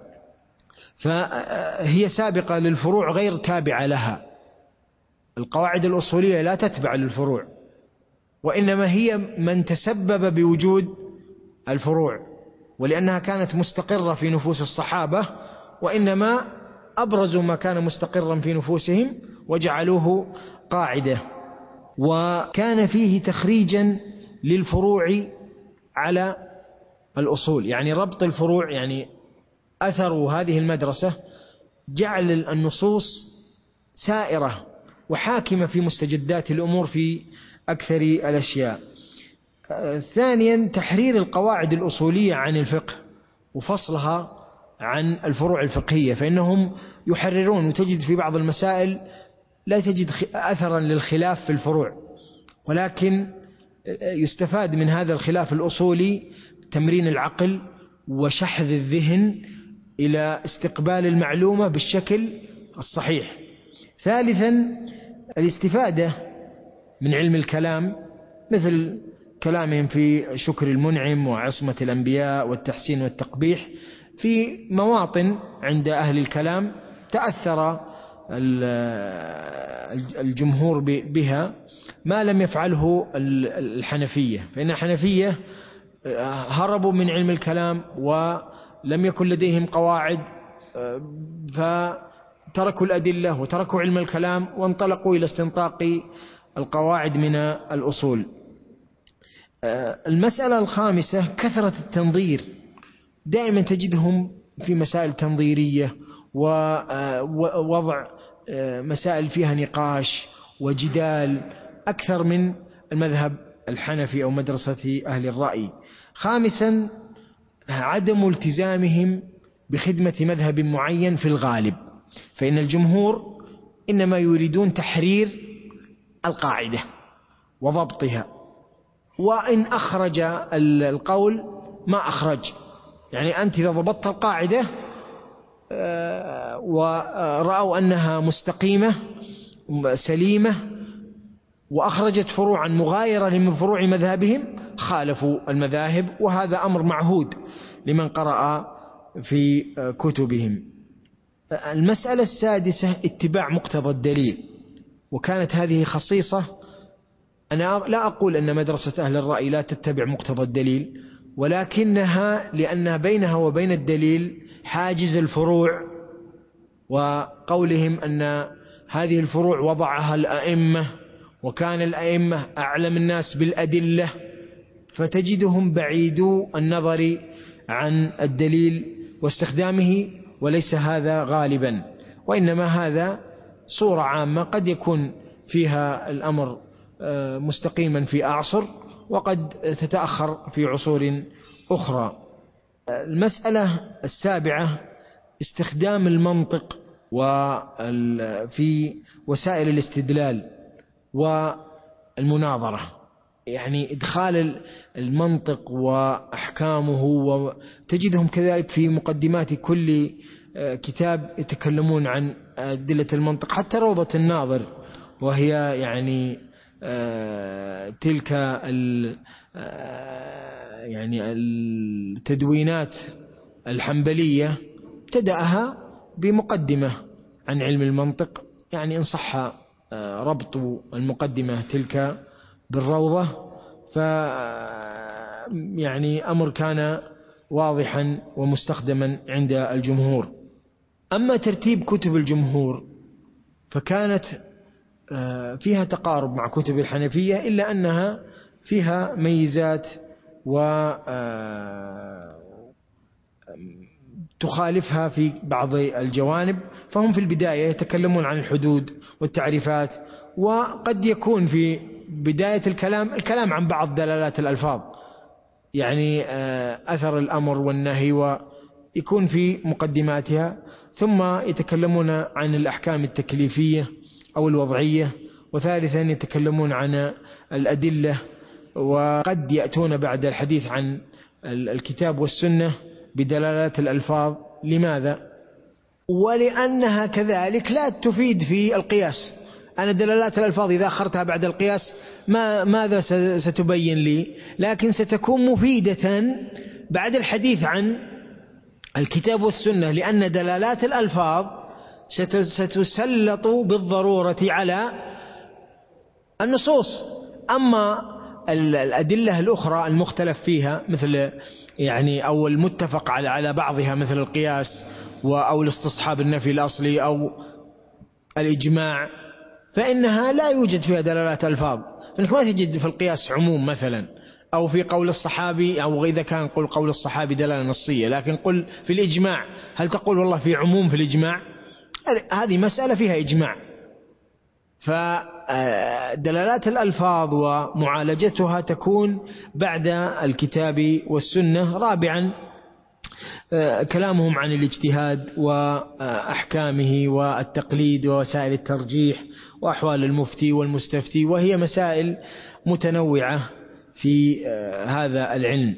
[SPEAKER 1] فهي سابقة للفروع غير تابعة لها. القواعد الأصولية لا تتبع للفروع، وإنما هي من تسبب بوجود الفروع، ولأنها كانت مستقرة في نفوس الصحابة، وإنما أبرزوا ما كان مستقرا في نفوسهم وجعلوه قاعدة. وكان فيه تخريجا للفروع على الأصول، يعني ربط الفروع، يعني أثر هذه المدرسة جعل النصوص سائرة وحاكمة في مستجدات الأمور في أكثر الأشياء. ثانيا تحرير القواعد الأصولية عن الفقه وفصلها عن الفروع الفقهية، فإنهم يحررون، وتجد في بعض المسائل لا تجد أثرا للخلاف في الفروع، ولكن يستفاد من هذا الخلاف الأصولي تمرين العقل وشحذ الذهن إلى استقبال المعلومة بالشكل الصحيح. ثالثا الاستفادة من علم الكلام، مثل كلامهم في شكر المنعم وعصمة الأنبياء والتحسين والتقبيح، في مواطن عند أهل الكلام تأثر الجمهور بها، ما لم يفعله الحنفية، فإن الحنفية هربوا من علم الكلام ولم يكن لديهم قواعد، فتركوا الأدلة وتركوا علم الكلام وانطلقوا إلى استنطاق القواعد من الأصول. المسألة الخامسة كثرة التنظير، دائما تجدهم في مسائل تنظيرية ووضع مسائل فيها نقاش وجدال أكثر من المذهب الحنفي أو مدرسة أهل الرأي. خامسا عدم التزامهم بخدمة مذهب معين في الغالب، فإن الجمهور إنما يريدون تحرير القاعدة وضبطها، وإن أخرج القول ما أخرج. يعني أنت إذا ضبطت القاعدة ورأوا أنها مستقيمة سليمة وأخرجت فروعا مغايرة لمن فروع مذهبهم خالفوا المذاهب، وهذا أمر معهود لمن قرأ في كتبهم. المسألة السادسة اتباع مقتضى الدليل، وكانت هذه خصيصة. أنا لا أقول أن مدرسة أهل الرأي لا تتبع مقتضى الدليل، ولكنها لأنها بينها وبين الدليل حاجز الفروع، وقولهم أن هذه الفروع وضعها الأئمة، وكان الأئمة أعلم الناس بالأدلة، فتجدهم بعيدو النظر عن الدليل واستخدامه، وليس هذا غالبا، وإنما هذا صورة عامة قد يكون فيها الأمر مستقيما في أعصر وقد تتأخر في عصور أخرى. المسألة السابعة استخدام المنطق في وسائل الاستدلال والمناظرة، يعني إدخال المنطق وأحكامه، وتجدهم كذلك في مقدمات كل كتاب يتكلمون عن أدلة المنطق، حتى روضة الناظر وهي يعني تلك يعني التدوينات الحنبلية ابتدأها بمقدمة عن علم المنطق، يعني إن صح ربط المقدمة تلك بالروضة يعني أمر كان واضحا ومستخدما عند الجمهور. أما ترتيب كتب الجمهور فكانت فيها تقارب مع كتب الحنفية، إلا أنها فيها ميزات وتخالفها في بعض الجوانب. فهم في البداية يتكلمون عن الحدود والتعريفات، وقد يكون في بداية الكلام عن بعض دلالات الألفاظ، يعني أثر الأمر والنهي، ويكون في مقدماتها، ثم يتكلمون عن الأحكام التكليفية أو الوضعية، وثالثا يتكلمون عن الأدلة، وقد يأتون بعد الحديث عن الكتاب والسنة بدلالات الألفاظ. لماذا؟ ولأنها كذلك لا تفيد في القياس. أنا دلالات الألفاظ إذا أخرتها بعد القياس ماذا ستبين لي؟ لكن ستكون مفيدة بعد الحديث عن الكتاب والسنة، لأن دلالات الألفاظ ستسلط بالضرورة على النصوص. أما الأدلة الأخرى المختلف فيها مثل يعني أو المتفق على بعضها مثل القياس أو الاستصحاب النفي الأصلي أو الإجماع، فإنها لا يوجد فيها دلالات ألفاظ، فإنك ما تجد في القياس عموم مثلا، أو في قول الصحابي، أو إذا كان قول الصحابي دلالة نصية، لكن قل في الإجماع هل تقول والله في عموم في الإجماع؟ هذه مسألة فيها إجماع. فدلالات الألفاظ ومعالجتها تكون بعد الكتاب والسنة. رابعا كلامهم عن الاجتهاد وأحكامه والتقليد ووسائل الترجيح وأحوال المفتي والمستفتي، وهي مسائل متنوعة في هذا العلم.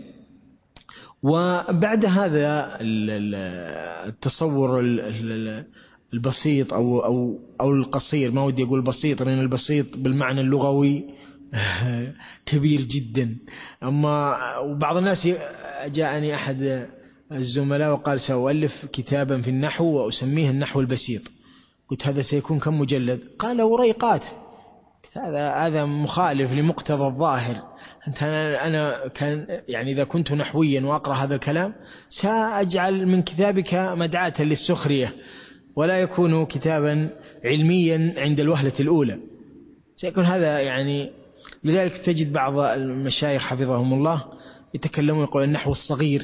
[SPEAKER 1] وبعد هذا التصور البسيط أو القصير، ما ودي أقول بسيط لأن البسيط بالمعنى اللغوي كبير جدا. أما وبعض الناس جاءني أحد الزملاء وقال سأؤلف كتابا في النحو وأسميه النحو البسيط. قلت هذا سيكون كم مجلد؟ قال وريقات. هذا مخالف لمقتضى الظاهر. أنا كان يعني إذا كنت نحويا وأقرأ هذا الكلام سأجعل من كتابك مدعاة للسخرية، ولا يكون كتابا علميا عند الوهلة الأولى، سيكون هذا يعني. لذلك تجد بعض المشايخ حفظهم الله يتكلمون يقول النحو الصغير،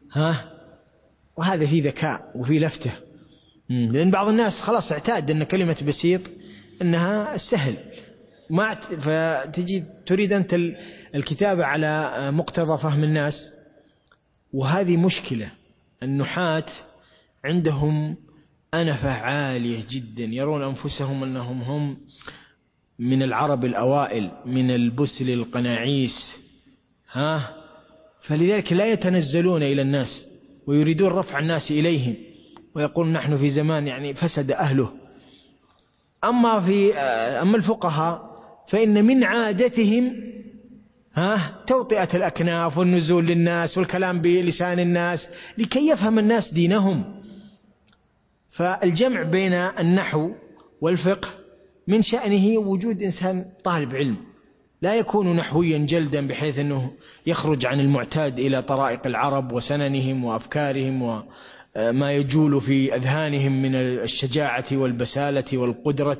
[SPEAKER 1] وهذا فيه ذكاء وفيه لفتة، لأن بعض الناس خلاص اعتاد أن كلمة بسيط أنها سهل، فتجي تريد أنت الكتابة على مقتضى فهم الناس، وهذه مشكلة. النحاة عندهم أنفة عالية جدا، يرون أنفسهم أنهم هم من العرب الأوائل، من البسل القناعيس، فلذلك لا يتنزلون إلى الناس ويريدون رفع الناس إليهم ويقول نحن في زمان يعني فسد أهله. أما الفقهاء فإن من عادتهم توطئة الأكناف والنزول للناس والكلام بلسان الناس لكي يفهم الناس دينهم. فالجمع بين النحو والفقه من شأنه وجود إنسان طالب علم لا يكون نحويا جلدا بحيث أنه يخرج عن المعتاد إلى طرائق العرب وسننهم وأفكارهم وما يجول في أذهانهم من الشجاعة والبسالة والقدرة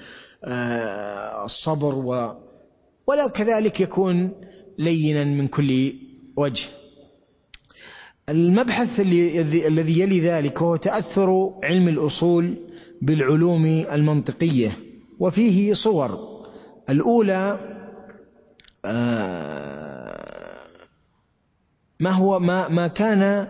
[SPEAKER 1] والصبر ولا كذلك يكون لينا من كل وجه. المبحث الذي يلي ذلك هو تأثر علم الأصول بالعلوم المنطقية، وفيه صور. الأولى ما كان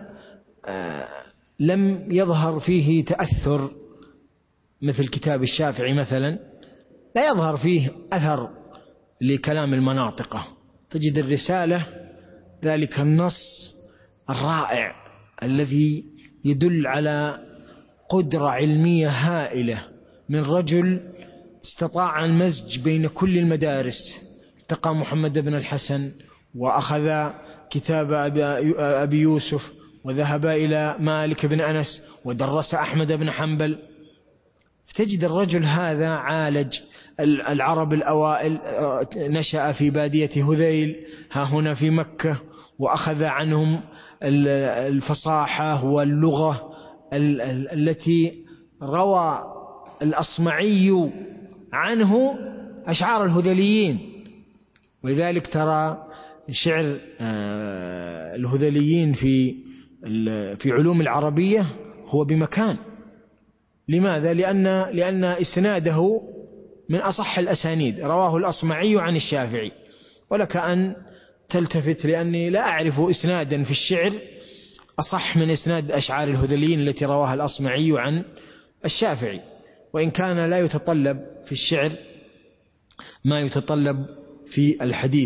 [SPEAKER 1] لم يظهر فيه تأثر، مثل كتاب الشافعي مثلا لا يظهر فيه أثر لكلام المناطقة. تجد الرسالة ذلك النص الرائع الذي يدل على قدرة علمية هائلة من رجل استطاع المزج بين كل المدارس. التقى محمد بن الحسن وأخذ كتاب أبي يوسف وذهب إلى مالك بن أنس ودرس أحمد بن حنبل. تجد الرجل هذا عالج العرب الأوائل، نشأ في بادية هذيل ها هنا في مكة، وأخذ عنهم الفصاحة واللغة التي روى الأصمعي عنه أشعار الهذليين. ولذلك ترى شعر الهذليين في علوم العربية هو بمكان. لماذا؟ لأن إسناده من أصح الأسانيد، رواه الأصمعي عن الشافعي. ولك أن تلتفت لأني لا أعرف إسنادا في الشعر أصح من إسناد أشعار الهذليين التي رواها الأصمعي عن الشافعي، وإن كان لا يتطلب في الشعر ما يتطلب في الحديث.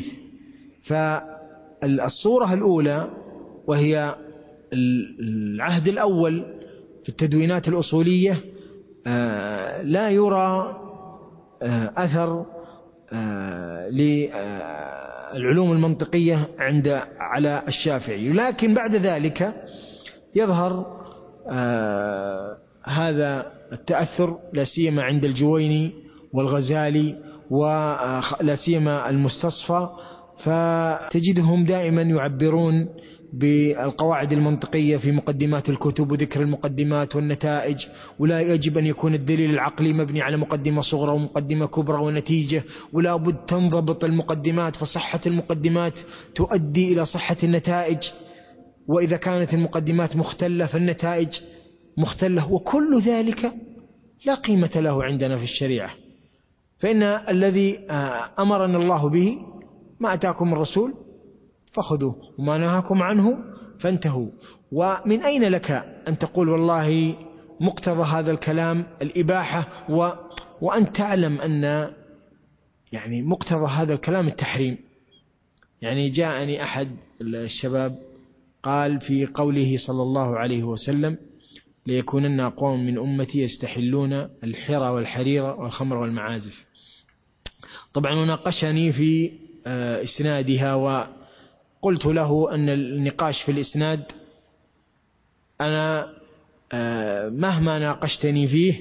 [SPEAKER 1] فالصورة الأولى وهي العهد الأول في التدوينات الأصولية لا يرى أثر للعلوم المنطقية على الشافعي، لكن بعد ذلك يظهر هذا التأثر لا سيما عند الجويني والغزالي ولا سيما المستصفى. فتجدهم دائما يعبرون بالقواعد المنطقية في مقدمات الكتب وذكر المقدمات والنتائج، ولا يجب أن يكون الدليل العقلي مبني على مقدمة صغرى ومقدمة كبرى ونتيجة، ولا بد تنضبط المقدمات، فصحة المقدمات تؤدي إلى صحة النتائج، وإذا كانت المقدمات مختلة فالنتائج مختلة، وكل ذلك لا قيمة له عندنا في الشريعة. فإن الذي أمرنا الله به ما أتاكم الرسول فخذوه وما نهاكم عنه فانتهوا. ومن أين لك أن تقول والله مقتضى هذا الكلام الإباحة وأن تعلم أن يعني مقتضى هذا الكلام التحريم؟ يعني جاءني أحد الشباب قال في قوله صلى الله عليه وسلم ليكونن أقوام من أمتي يستحلون الحرى والحرير والخمر والمعازف. طبعا ناقشني في إسنادها، وقلت له أن النقاش في الإسناد أنا مهما ناقشتني فيه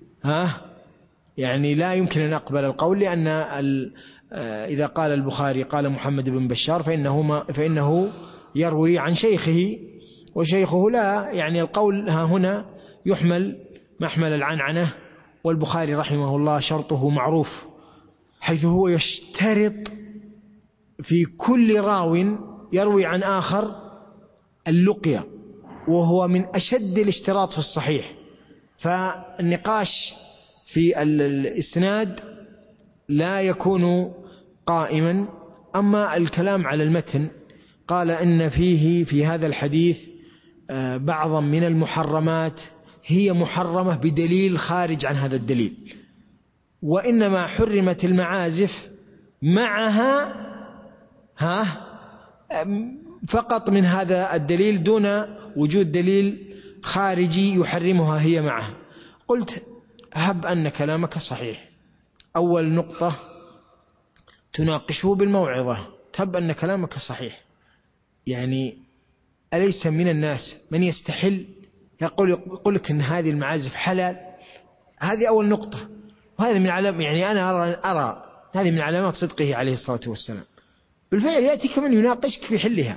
[SPEAKER 1] يعني لا يمكن أن أقبل القول، لأن إذا قال البخاري قال محمد بن بشار فإنه يروي عن شيخه، وشيخه لا، يعني القول هنا يحمل محمل العنعنة. والبخاري رحمه الله شرطه معروف، حيث هو يشترط في كل راو يروي عن آخر اللقية، وهو من أشد الاشتراط في الصحيح. فالنقاش في الإسناد لا يكون قائما. أما الكلام على المتن قال إن فيه في هذا الحديث بعضا من المحرمات هي محرمة بدليل خارج عن هذا الدليل، وإنما حرمت المعازف معها فقط من هذا الدليل دون وجود دليل خارجي يحرمها هي معه. قلت هب أن كلامك صحيح، أول نقطة تناقشه بالموعظة، تهب أن كلامك صحيح، يعني أليس من الناس من يستحل يقول لك أن هذه المعازف حلال؟ هذه أول نقطة، وهذا من علامة، يعني أنا أرى هذه من علامات صدقه عليه الصلاة والسلام. بالفعل يأتي كمن يناقشك في حلها.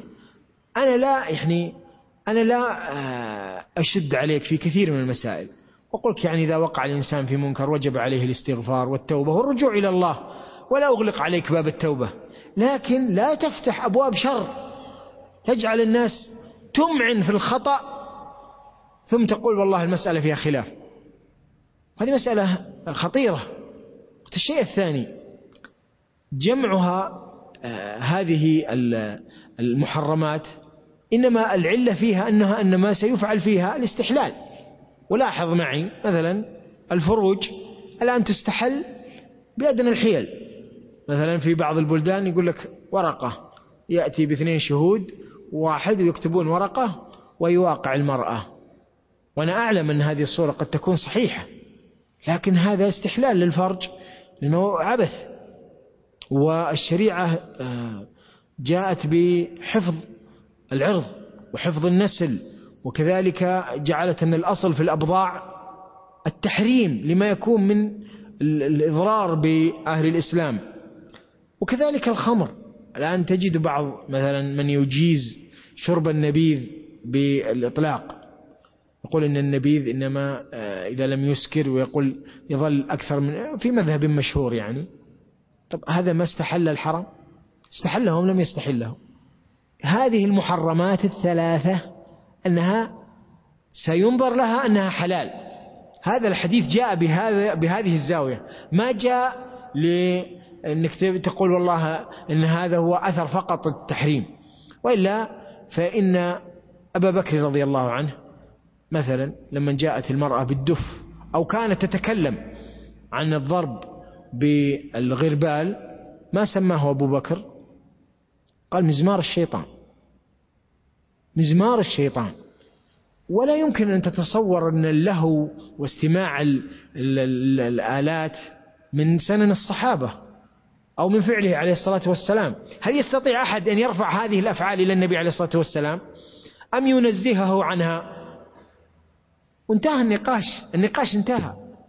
[SPEAKER 1] أنا لا أشد عليك في كثير من المسائل، وقلت يعني إذا وقع الإنسان في منكر وجب عليه الاستغفار والتوبة والرجوع إلى الله، ولا أغلق عليك باب التوبة، لكن لا تفتح أبواب شر تجعل الناس تمعن في الخطأ ثم تقول والله المسألة فيها خلاف. هذه مسألة خطيرة. الشيء الثاني جمعها هذه المحرمات إنما العلة فيها أن ما سيفعل فيها الاستحلال. ولاحظ معي مثلا الفروج الآن تستحل بأدنى الحيل، مثلا في بعض البلدان يقول لك ورقة يأتي باثنين شهود واحد ويكتبون ورقة ويواقع المرأة، وأنا أعلم أن هذه الصورة قد تكون صحيحة، لكن هذا استحلال للفرج لأنه عبث. والشريعة جاءت بحفظ العرض وحفظ النسل، وكذلك جعلت أن الأصل في الأبضاع التحريم لما يكون من الإضرار بأهل الإسلام. وكذلك الخمر، الآن تجد بعض مثلا من يجيز شرب النبيذ بالإطلاق، يقول إن النبيذ إنما إذا لم يسكر، ويقول يظل أكثر من في مذهب مشهور يعني. طب هذا ما استحل الحرم؟ استحلهم لم يستحلهم. هذه المحرمات الثلاثة أنها سينظر لها أنها حلال. هذا الحديث جاء بهذه الزاوية، ما جاء لأنك تقول والله إن هذا هو أثر فقط التحريم. وإلا فإن أبا بكر رضي الله عنه مثلا لما جاءت المرأة بالدف أو كانت تتكلم عن الضرب بالغربال ما سماه أبو بكر، قال مزمار الشيطان، مزمار الشيطان. ولا يمكن أن تتصور أن اللهو واستماع الآلات من سنن الصحابة أو من فعله عليه الصلاة والسلام. هل يستطيع أحد أن يرفع هذه الأفعال إلى النبي عليه الصلاة والسلام أم ينزهه عنها؟ وانتهى النقاش انتهى.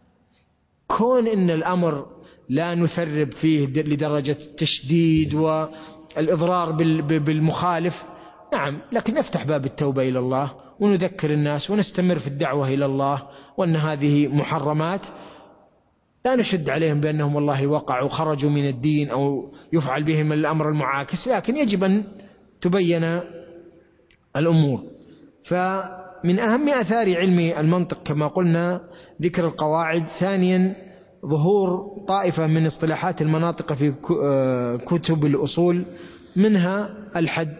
[SPEAKER 1] كون إن الأمر لا نثرب فيه لدرجة التشديد والإضرار بالمخالف، نعم، لكن نفتح باب التوبة إلى الله ونذكر الناس ونستمر في الدعوة إلى الله، وأن هذه محرمات لا نشد عليهم بأنهم والله وقعوا خرجوا من الدين أو يفعل بهم الأمر المعاكس، لكن يجب أن تبين الأمور. فمن أهم آثار علم المنطق كما قلنا ذكر القواعد. ثانيا ظهور طائفة من اصطلاحات المناطق في كتب الأصول، منها الحد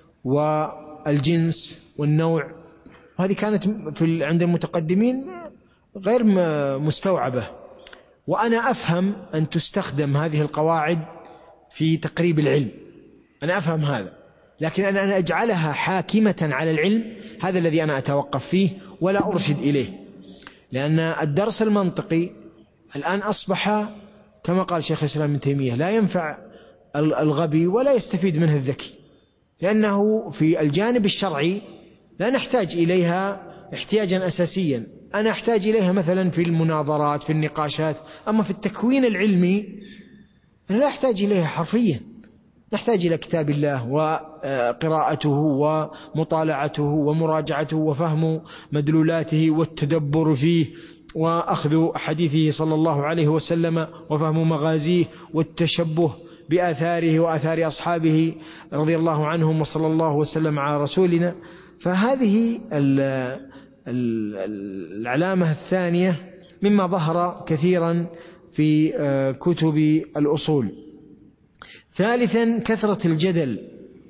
[SPEAKER 1] والجنس والنوع، وهذه كانت عند المتقدمين غير مستوعبة. وأنا أفهم أن تستخدم هذه القواعد في تقريب العلم، أنا أفهم هذا، لكن أنا أجعلها حاكمة على العلم، هذا الذي أنا أتوقف فيه ولا أرشد إليه. لأن الدرس المنطقي الآن أصبح كما قال شيخ الإسلام ابن تيمية لا ينفع الغبي ولا يستفيد منه الذكي، لأنه في الجانب الشرعي لا نحتاج إليها احتياجا أساسيا. أنا أحتاج إليها مثلا في المناظرات في النقاشات، أما في التكوين العلمي أنا لا أحتاج إليها حرفيا. نحتاج إلى كتاب الله وقراءته ومطالعته ومراجعته وفهم مدلولاته والتدبر فيه وأخذ حديثه صلى الله عليه وسلم وفهم مغازيه والتشبه بآثاره وآثار أصحابه رضي الله عنهم وصلى الله وسلم على رسولنا. فهذه العلامة الثانية مما ظهر كثيرا في كتب الأصول. ثالثا كثرة الجدل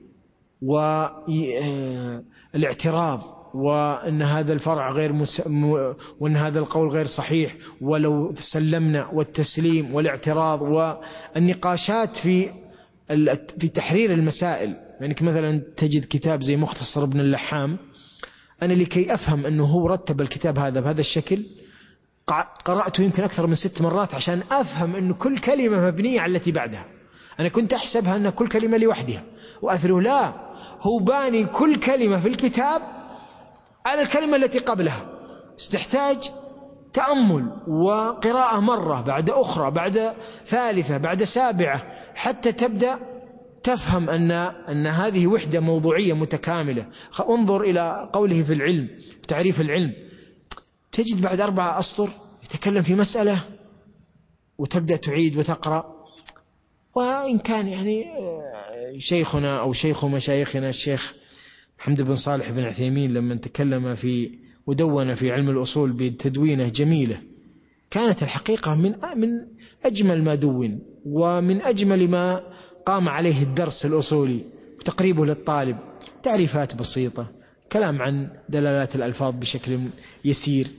[SPEAKER 1] والاعتراض، وأن هذا الفرع غير وأن هذا القول غير صحيح ولو سلمنا، والتسليم والاعتراض والنقاشات في في تحرير المسائل. يعني مثلا تجد كتاب زي مختصر ابن اللحام، أنا لكي أفهم أنه هو رتب الكتاب هذا بهذا الشكل قرأته يمكن أكثر من 6 مرات عشان أفهم أنه كل كلمة مبنية على التي بعدها. أنا كنت أحسبها أن كل كلمة لوحدها وأثره، لا، هو باني كل كلمة في الكتاب على الكلمة التي قبلها. استحتاج تأمل وقراءة مرة بعد أخرى بعد ثالثة بعد سابعة حتى تبدأ تفهم أن هذه وحدة موضوعية متكاملة. انظر إلى قوله في العلم، تعريف العلم، تجد بعد 4 أسطر يتكلم في مسألة وتبدأ تعيد وتقرأ. وإن كان يعني شيخنا أو شيخ مشايخنا الشيخ محمد بن صالح بن عثيمين لما تكلم في ودون في علم الأصول بتدوينه جميلة، كانت الحقيقة من أجمل ما دون ومن أجمل ما قام عليه الدرس الأصولي وتقريبه للطالب. تعريفات بسيطة، كلام عن دلالات الألفاظ بشكل يسير،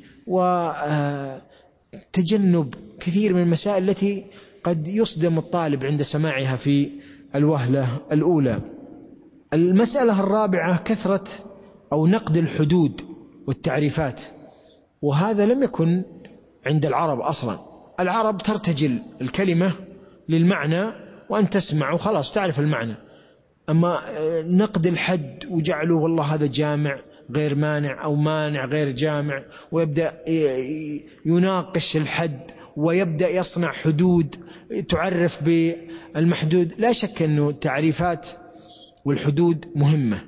[SPEAKER 1] وتجنب كثير من المسائل التي قد يصدم الطالب عند سماعها في الوهلة الأولى. المسألة الرابعة كثرة أو نقد الحدود والتعريفات، وهذا لم يكن عند العرب أصلا. العرب ترتجل الكلمة للمعنى وأن تسمع وخلاص تعرف المعنى، أما نقد الحد وجعله والله هذا جامع غير مانع أو مانع غير جامع، ويبدأ يناقش الحد ويبدأ يصنع حدود تعرف بالمحدود. لا شك أنه التعريفات والحدود مهمة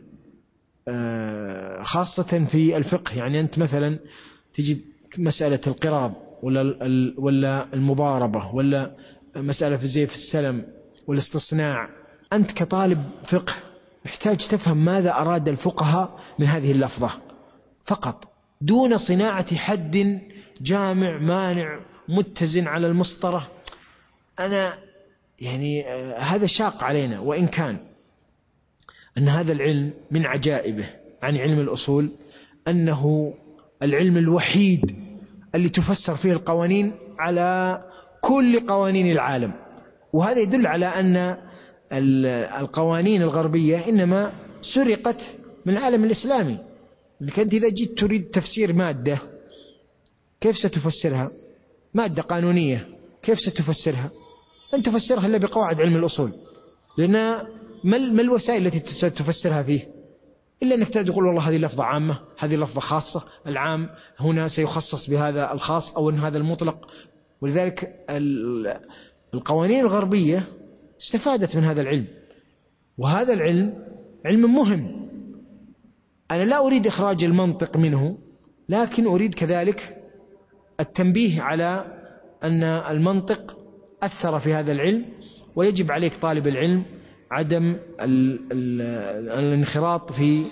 [SPEAKER 1] خاصة في الفقه. يعني أنت مثلا تجد مسألة القراض ولا المضاربة ولا مسألة في زي في السلم والاستصناع، أنت كطالب فقه محتاج تفهم ماذا أراد الفقهاء من هذه اللفظة فقط، دون صناعة حد جامع مانع متزن على المسطرة. أنا يعني هذا شاق علينا، وإن كان أن هذا العلم من عجائبه عن علم الأصول أنه العلم الوحيد اللي تفسر فيه القوانين على كل قوانين العالم. وهذا يدل على أن القوانين الغربية إنما سرقت من العالم الإسلامي. لكن إذا جيت تريد تفسير مادة كيف ستفسرها؟ مادة قانونية كيف ستفسرها؟ لن تفسرها إلا بقواعد علم الأصول، لأن ما الوسائل التي ستفسرها فيه إلا أنك تقول والله هذه لفظة عامة، هذه لفظة خاصة، العام هنا سيخصص بهذا الخاص أو أن هذا المطلق. ولذلك القوانين الغربية استفادت من هذا العلم، وهذا العلم علم مهم. أنا لا أريد إخراج المنطق منه، لكن أريد كذلك التنبيه على أن المنطق أثر في هذا العلم، ويجب عليك طالب العلم عدم الانخراط في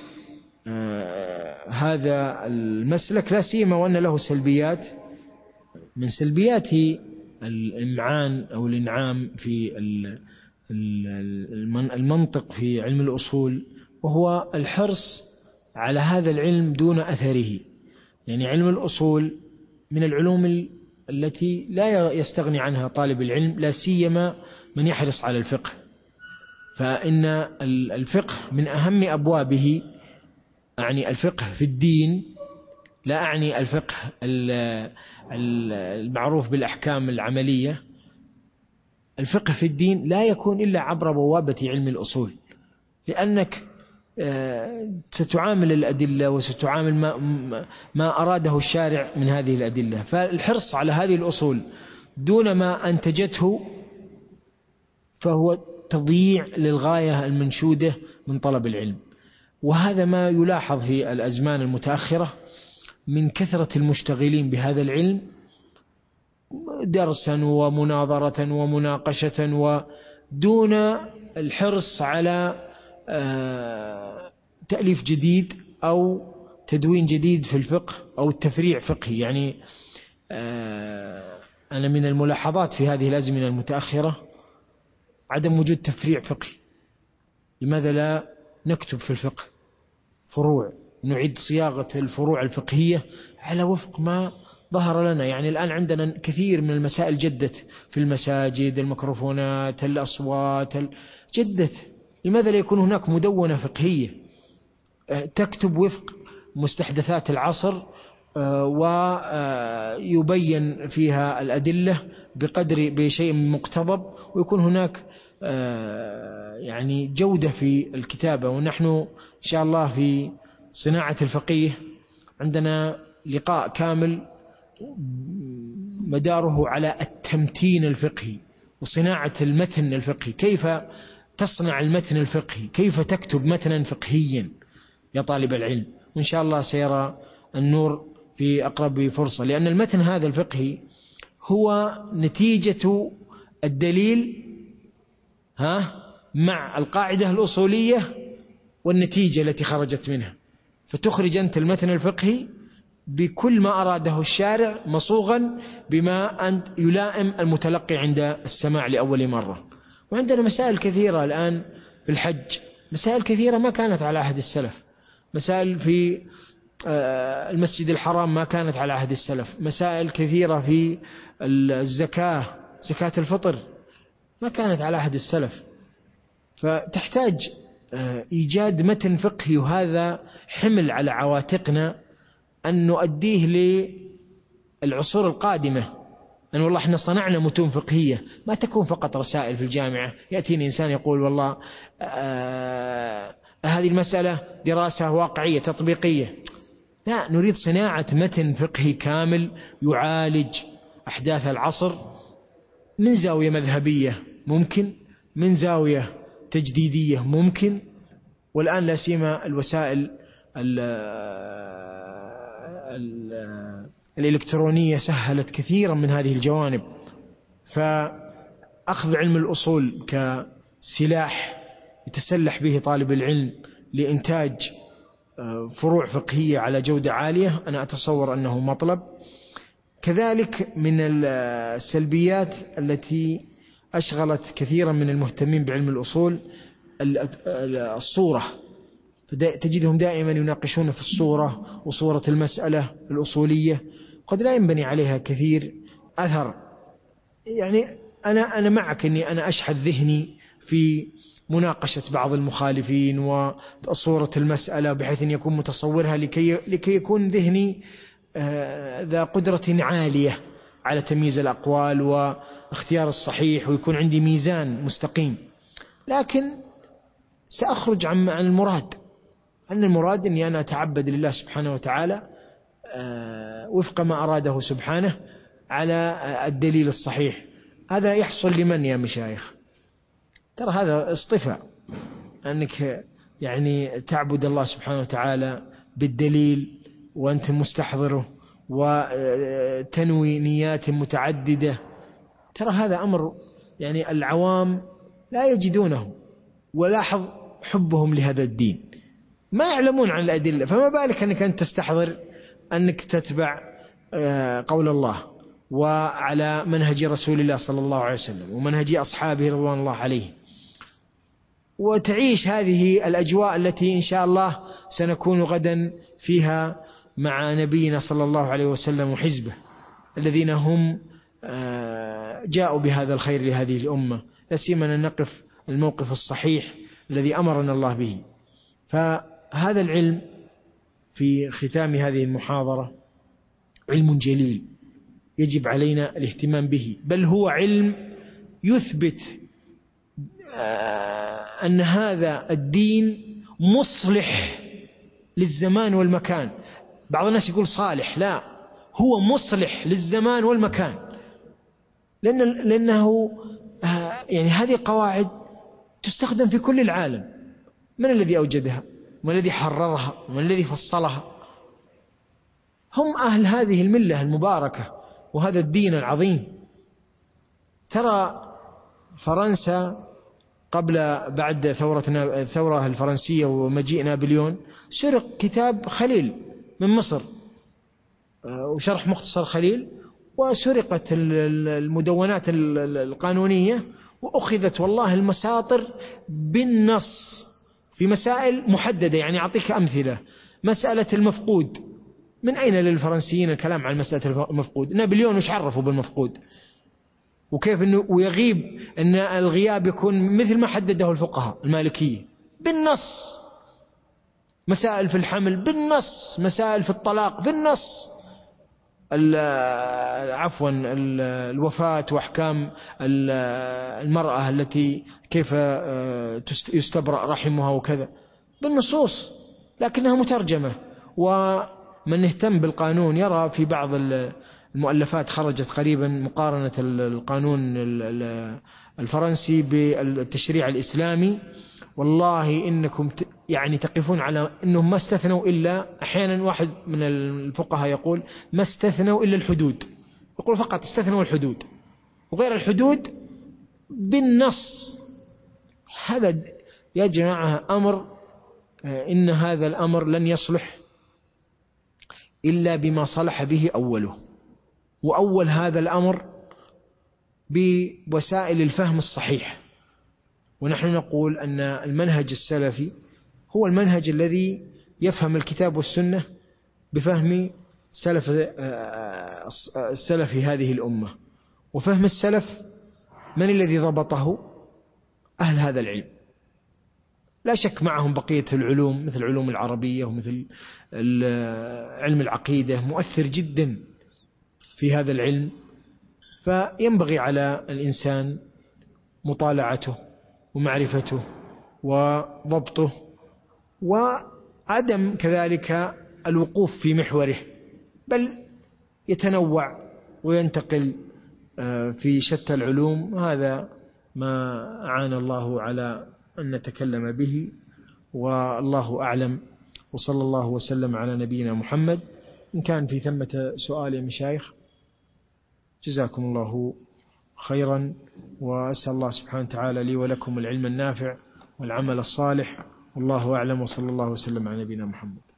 [SPEAKER 1] هذا المسلك، لا سيما وأن له سلبيات. من سلبيات الإمعان أو الإنعام في المنطق في علم الأصول وهو الحرص على هذا العلم دون أثره. يعني علم الأصول من العلوم التي لا يستغني عنها طالب العلم، لا سيما من يحرص على الفقه. فإن الفقه من أهم أبوابه، أعني الفقه في الدين، لا أعني الفقه المعروف بالأحكام العملية. الفقه في الدين لا يكون إلا عبر بوابة علم الأصول، لأنك ستعامل الأدلة وستعامل ما أراده الشارع من هذه الأدلة. فالحرص على هذه الأصول دون ما أنتجته فهو تضييع للغاية المنشودة من طلب العلم. وهذا ما يلاحظ في الأزمان المتأخرة من كثرة المشتغلين بهذا العلم درسا ومناظرة ومناقشة، ودون الحرص على تأليف جديد أو تدوين جديد في الفقه أو التفريع فقهي. يعني أنا من الملاحظات في هذه الأزمنة المتأخرة عدم وجود تفريع فقهي. لماذا لا نكتب في الفقه فروع، نعيد صياغة الفروع الفقهية على وفق ما ظهر لنا. يعني الآن عندنا كثير من المسائل جدت في المساجد، الميكروفونات، الأصوات جدت. لماذا لا يكون هناك مدونة فقهية تكتب وفق مستحدثات العصر ويبين فيها الأدلة بشيء مقتضب، ويكون هناك يعني جودة في الكتابة. ونحن إن شاء الله في صناعة الفقيه عندنا لقاء كامل مداره على التمتين الفقهي وصناعة المتن الفقهي، كيف تصنع المتن الفقهي، كيف تكتب متنا فقهيا يا طالب العلم. وإن شاء الله سيرى النور في أقرب فرصة، لأن المتن هذا الفقهي هو نتيجة الدليل مع القاعدة الأصولية والنتيجة التي خرجت منها، فتخرج أنت المتن الفقهي بكل ما أراده الشارع مصوغا بما أنت يلائم المتلقي عند السماع لأول مرة. وعندنا مسائل كثيرة الآن في الحج، مسائل كثيرة ما كانت على عهد السلف، مسائل في المسجد الحرام ما كانت على عهد السلف، مسائل كثيرة في الزكاة، زكاة الفطر ما كانت على عهد السلف. فتحتاج إيجاد متن فقهي، وهذا حمل على عواتقنا أن نؤديه للعصور القادمة، أن والله احنا صنعنا متون فقهية، ما تكون فقط رسائل في الجامعة. يأتيني إنسان يقول والله هذه المسألة دراسة واقعية تطبيقية. لا، نريد صناعة متن فقهي كامل يعالج أحداث العصر من زاوية مذهبية ممكن، من زاوية تجديدية ممكن، والآن لا سيما الوسائل الإلكترونية سهلت كثيرا من هذه الجوانب. فأخذ علم الأصول كسلاح يتسلح به طالب العلم لإنتاج فروع فقهية على جودة عالية، أنا أتصور أنه مطلب. كذلك من السلبيات التي أشغلت كثيرا من المهتمين بعلم الأصول الصورة، تجدهم دائما يناقشون في الصورة وصورة المسألة الأصولية، قد لا ينبني عليها كثير أثر. يعني أنا معك أني أنا أشحذ ذهني في مناقشة بعض المخالفين وصورة المسألة بحيث أن يكون متصورها لكي يكون ذهني ذا قدرة عالية على تمييز الأقوال واختيار الصحيح، ويكون عندي ميزان مستقيم. لكن سأخرج عن المراد، أن المراد أني أنا أتعبد لله سبحانه وتعالى وفق ما أراده سبحانه على الدليل الصحيح. هذا يحصل لمن يا مشايخ؟ ترى هذا اصطفاء، أنك يعني تعبد الله سبحانه وتعالى بالدليل وأنت مستحضره وتنوي نيات متعددة. ترى هذا أمر يعني العوام لا يجدونه، ولاحظ حبهم لهذا الدين ما يعلمون عن الأدلة، فما بالك أنك أنت تستحضر أنك تتبع قول الله وعلى منهج رسول الله صلى الله عليه وسلم ومنهج أصحابه رضوان الله عليه، وتعيش هذه الأجواء التي إن شاء الله سنكون غدا فيها مع نبينا صلى الله عليه وسلم وحزبه الذين هم جاءوا بهذا الخير لهذه الأمة، لا سيما أن نقف الموقف الصحيح الذي أمرنا الله به. فهذا العلم في ختام هذه المحاضرة علم جليل يجب علينا الاهتمام به، بل هو علم يثبت أن هذا الدين مصلح للزمان والمكان. بعض الناس يقول صالح، لا، هو مصلح للزمان والمكان، لأنه يعني هذه القواعد تستخدم في كل العالم. من الذي أوجدها؟ من الذي حررها؟ من الذي فصلها؟ هم أهل هذه الملة المباركة وهذا الدين العظيم. ترى فرنسا بعد الثورة الفرنسية ومجيء نابليون سرق كتاب خليل من مصر وشرح مختصر خليل، وسرقت المدونات القانونية وأخذت والله المساطر بالنص في مسائل محددة. يعني أعطيك أمثلة: مسألة المفقود من أين للفرنسيين الكلام عن مسألة المفقود؟ نابليون وش عرفوا بالمفقود؟ وكيف أنه ويغيب أن الغياب يكون مثل ما حدده الفقهاء المالكية بالنص، مسائل في الحمل بالنص، مسائل في الطلاق بالنص، عفوا الوفاة وأحكام المرأة التي كيف يستبرأ رحمها وكذا بالنصوص، لكنها مترجمة. ومن اهتم بالقانون يرى في بعض المؤلفات خرجت قريبا مقارنة القانون الفرنسي بالتشريع الإسلامي، والله إنكم يعني تقفون على أنهم ما استثنوا إلا أحيانا واحد من الفقهاء يقول ما استثنوا إلا الحدود، يقول فقط استثنوا الحدود وغير الحدود بالنص. هذا يا جماعة أمر إن هذا الأمر لن يصلح إلا بما صلح به أوله، وأول هذا الأمر بوسائل الفهم الصحيح. ونحن نقول أن المنهج السلفي هو المنهج الذي يفهم الكتاب والسنة بفهم سلف هذه الأمة. وفهم السلف من الذي ضبطه؟ أهل هذا العلم، لا شك معهم بقية العلوم مثل العلوم العربية ومثل علم العقيدة مؤثر جدا في هذا العلم، فينبغي على الإنسان مطالعته ومعرفته وضبطه، وعدم كذلك الوقوف في محوره، بل يتنوع وينتقل في شتى العلوم. هذا ما أعان الله على أن نتكلم به، والله أعلم، وصلى الله وسلم على نبينا محمد. إن كان في ثمة سؤال يا مشايخ جزاكم الله خيرا، وأسأل الله سبحانه وتعالى لي ولكم العلم النافع والعمل الصالح، والله أعلم، وصلى الله وسلم على نبينا محمد.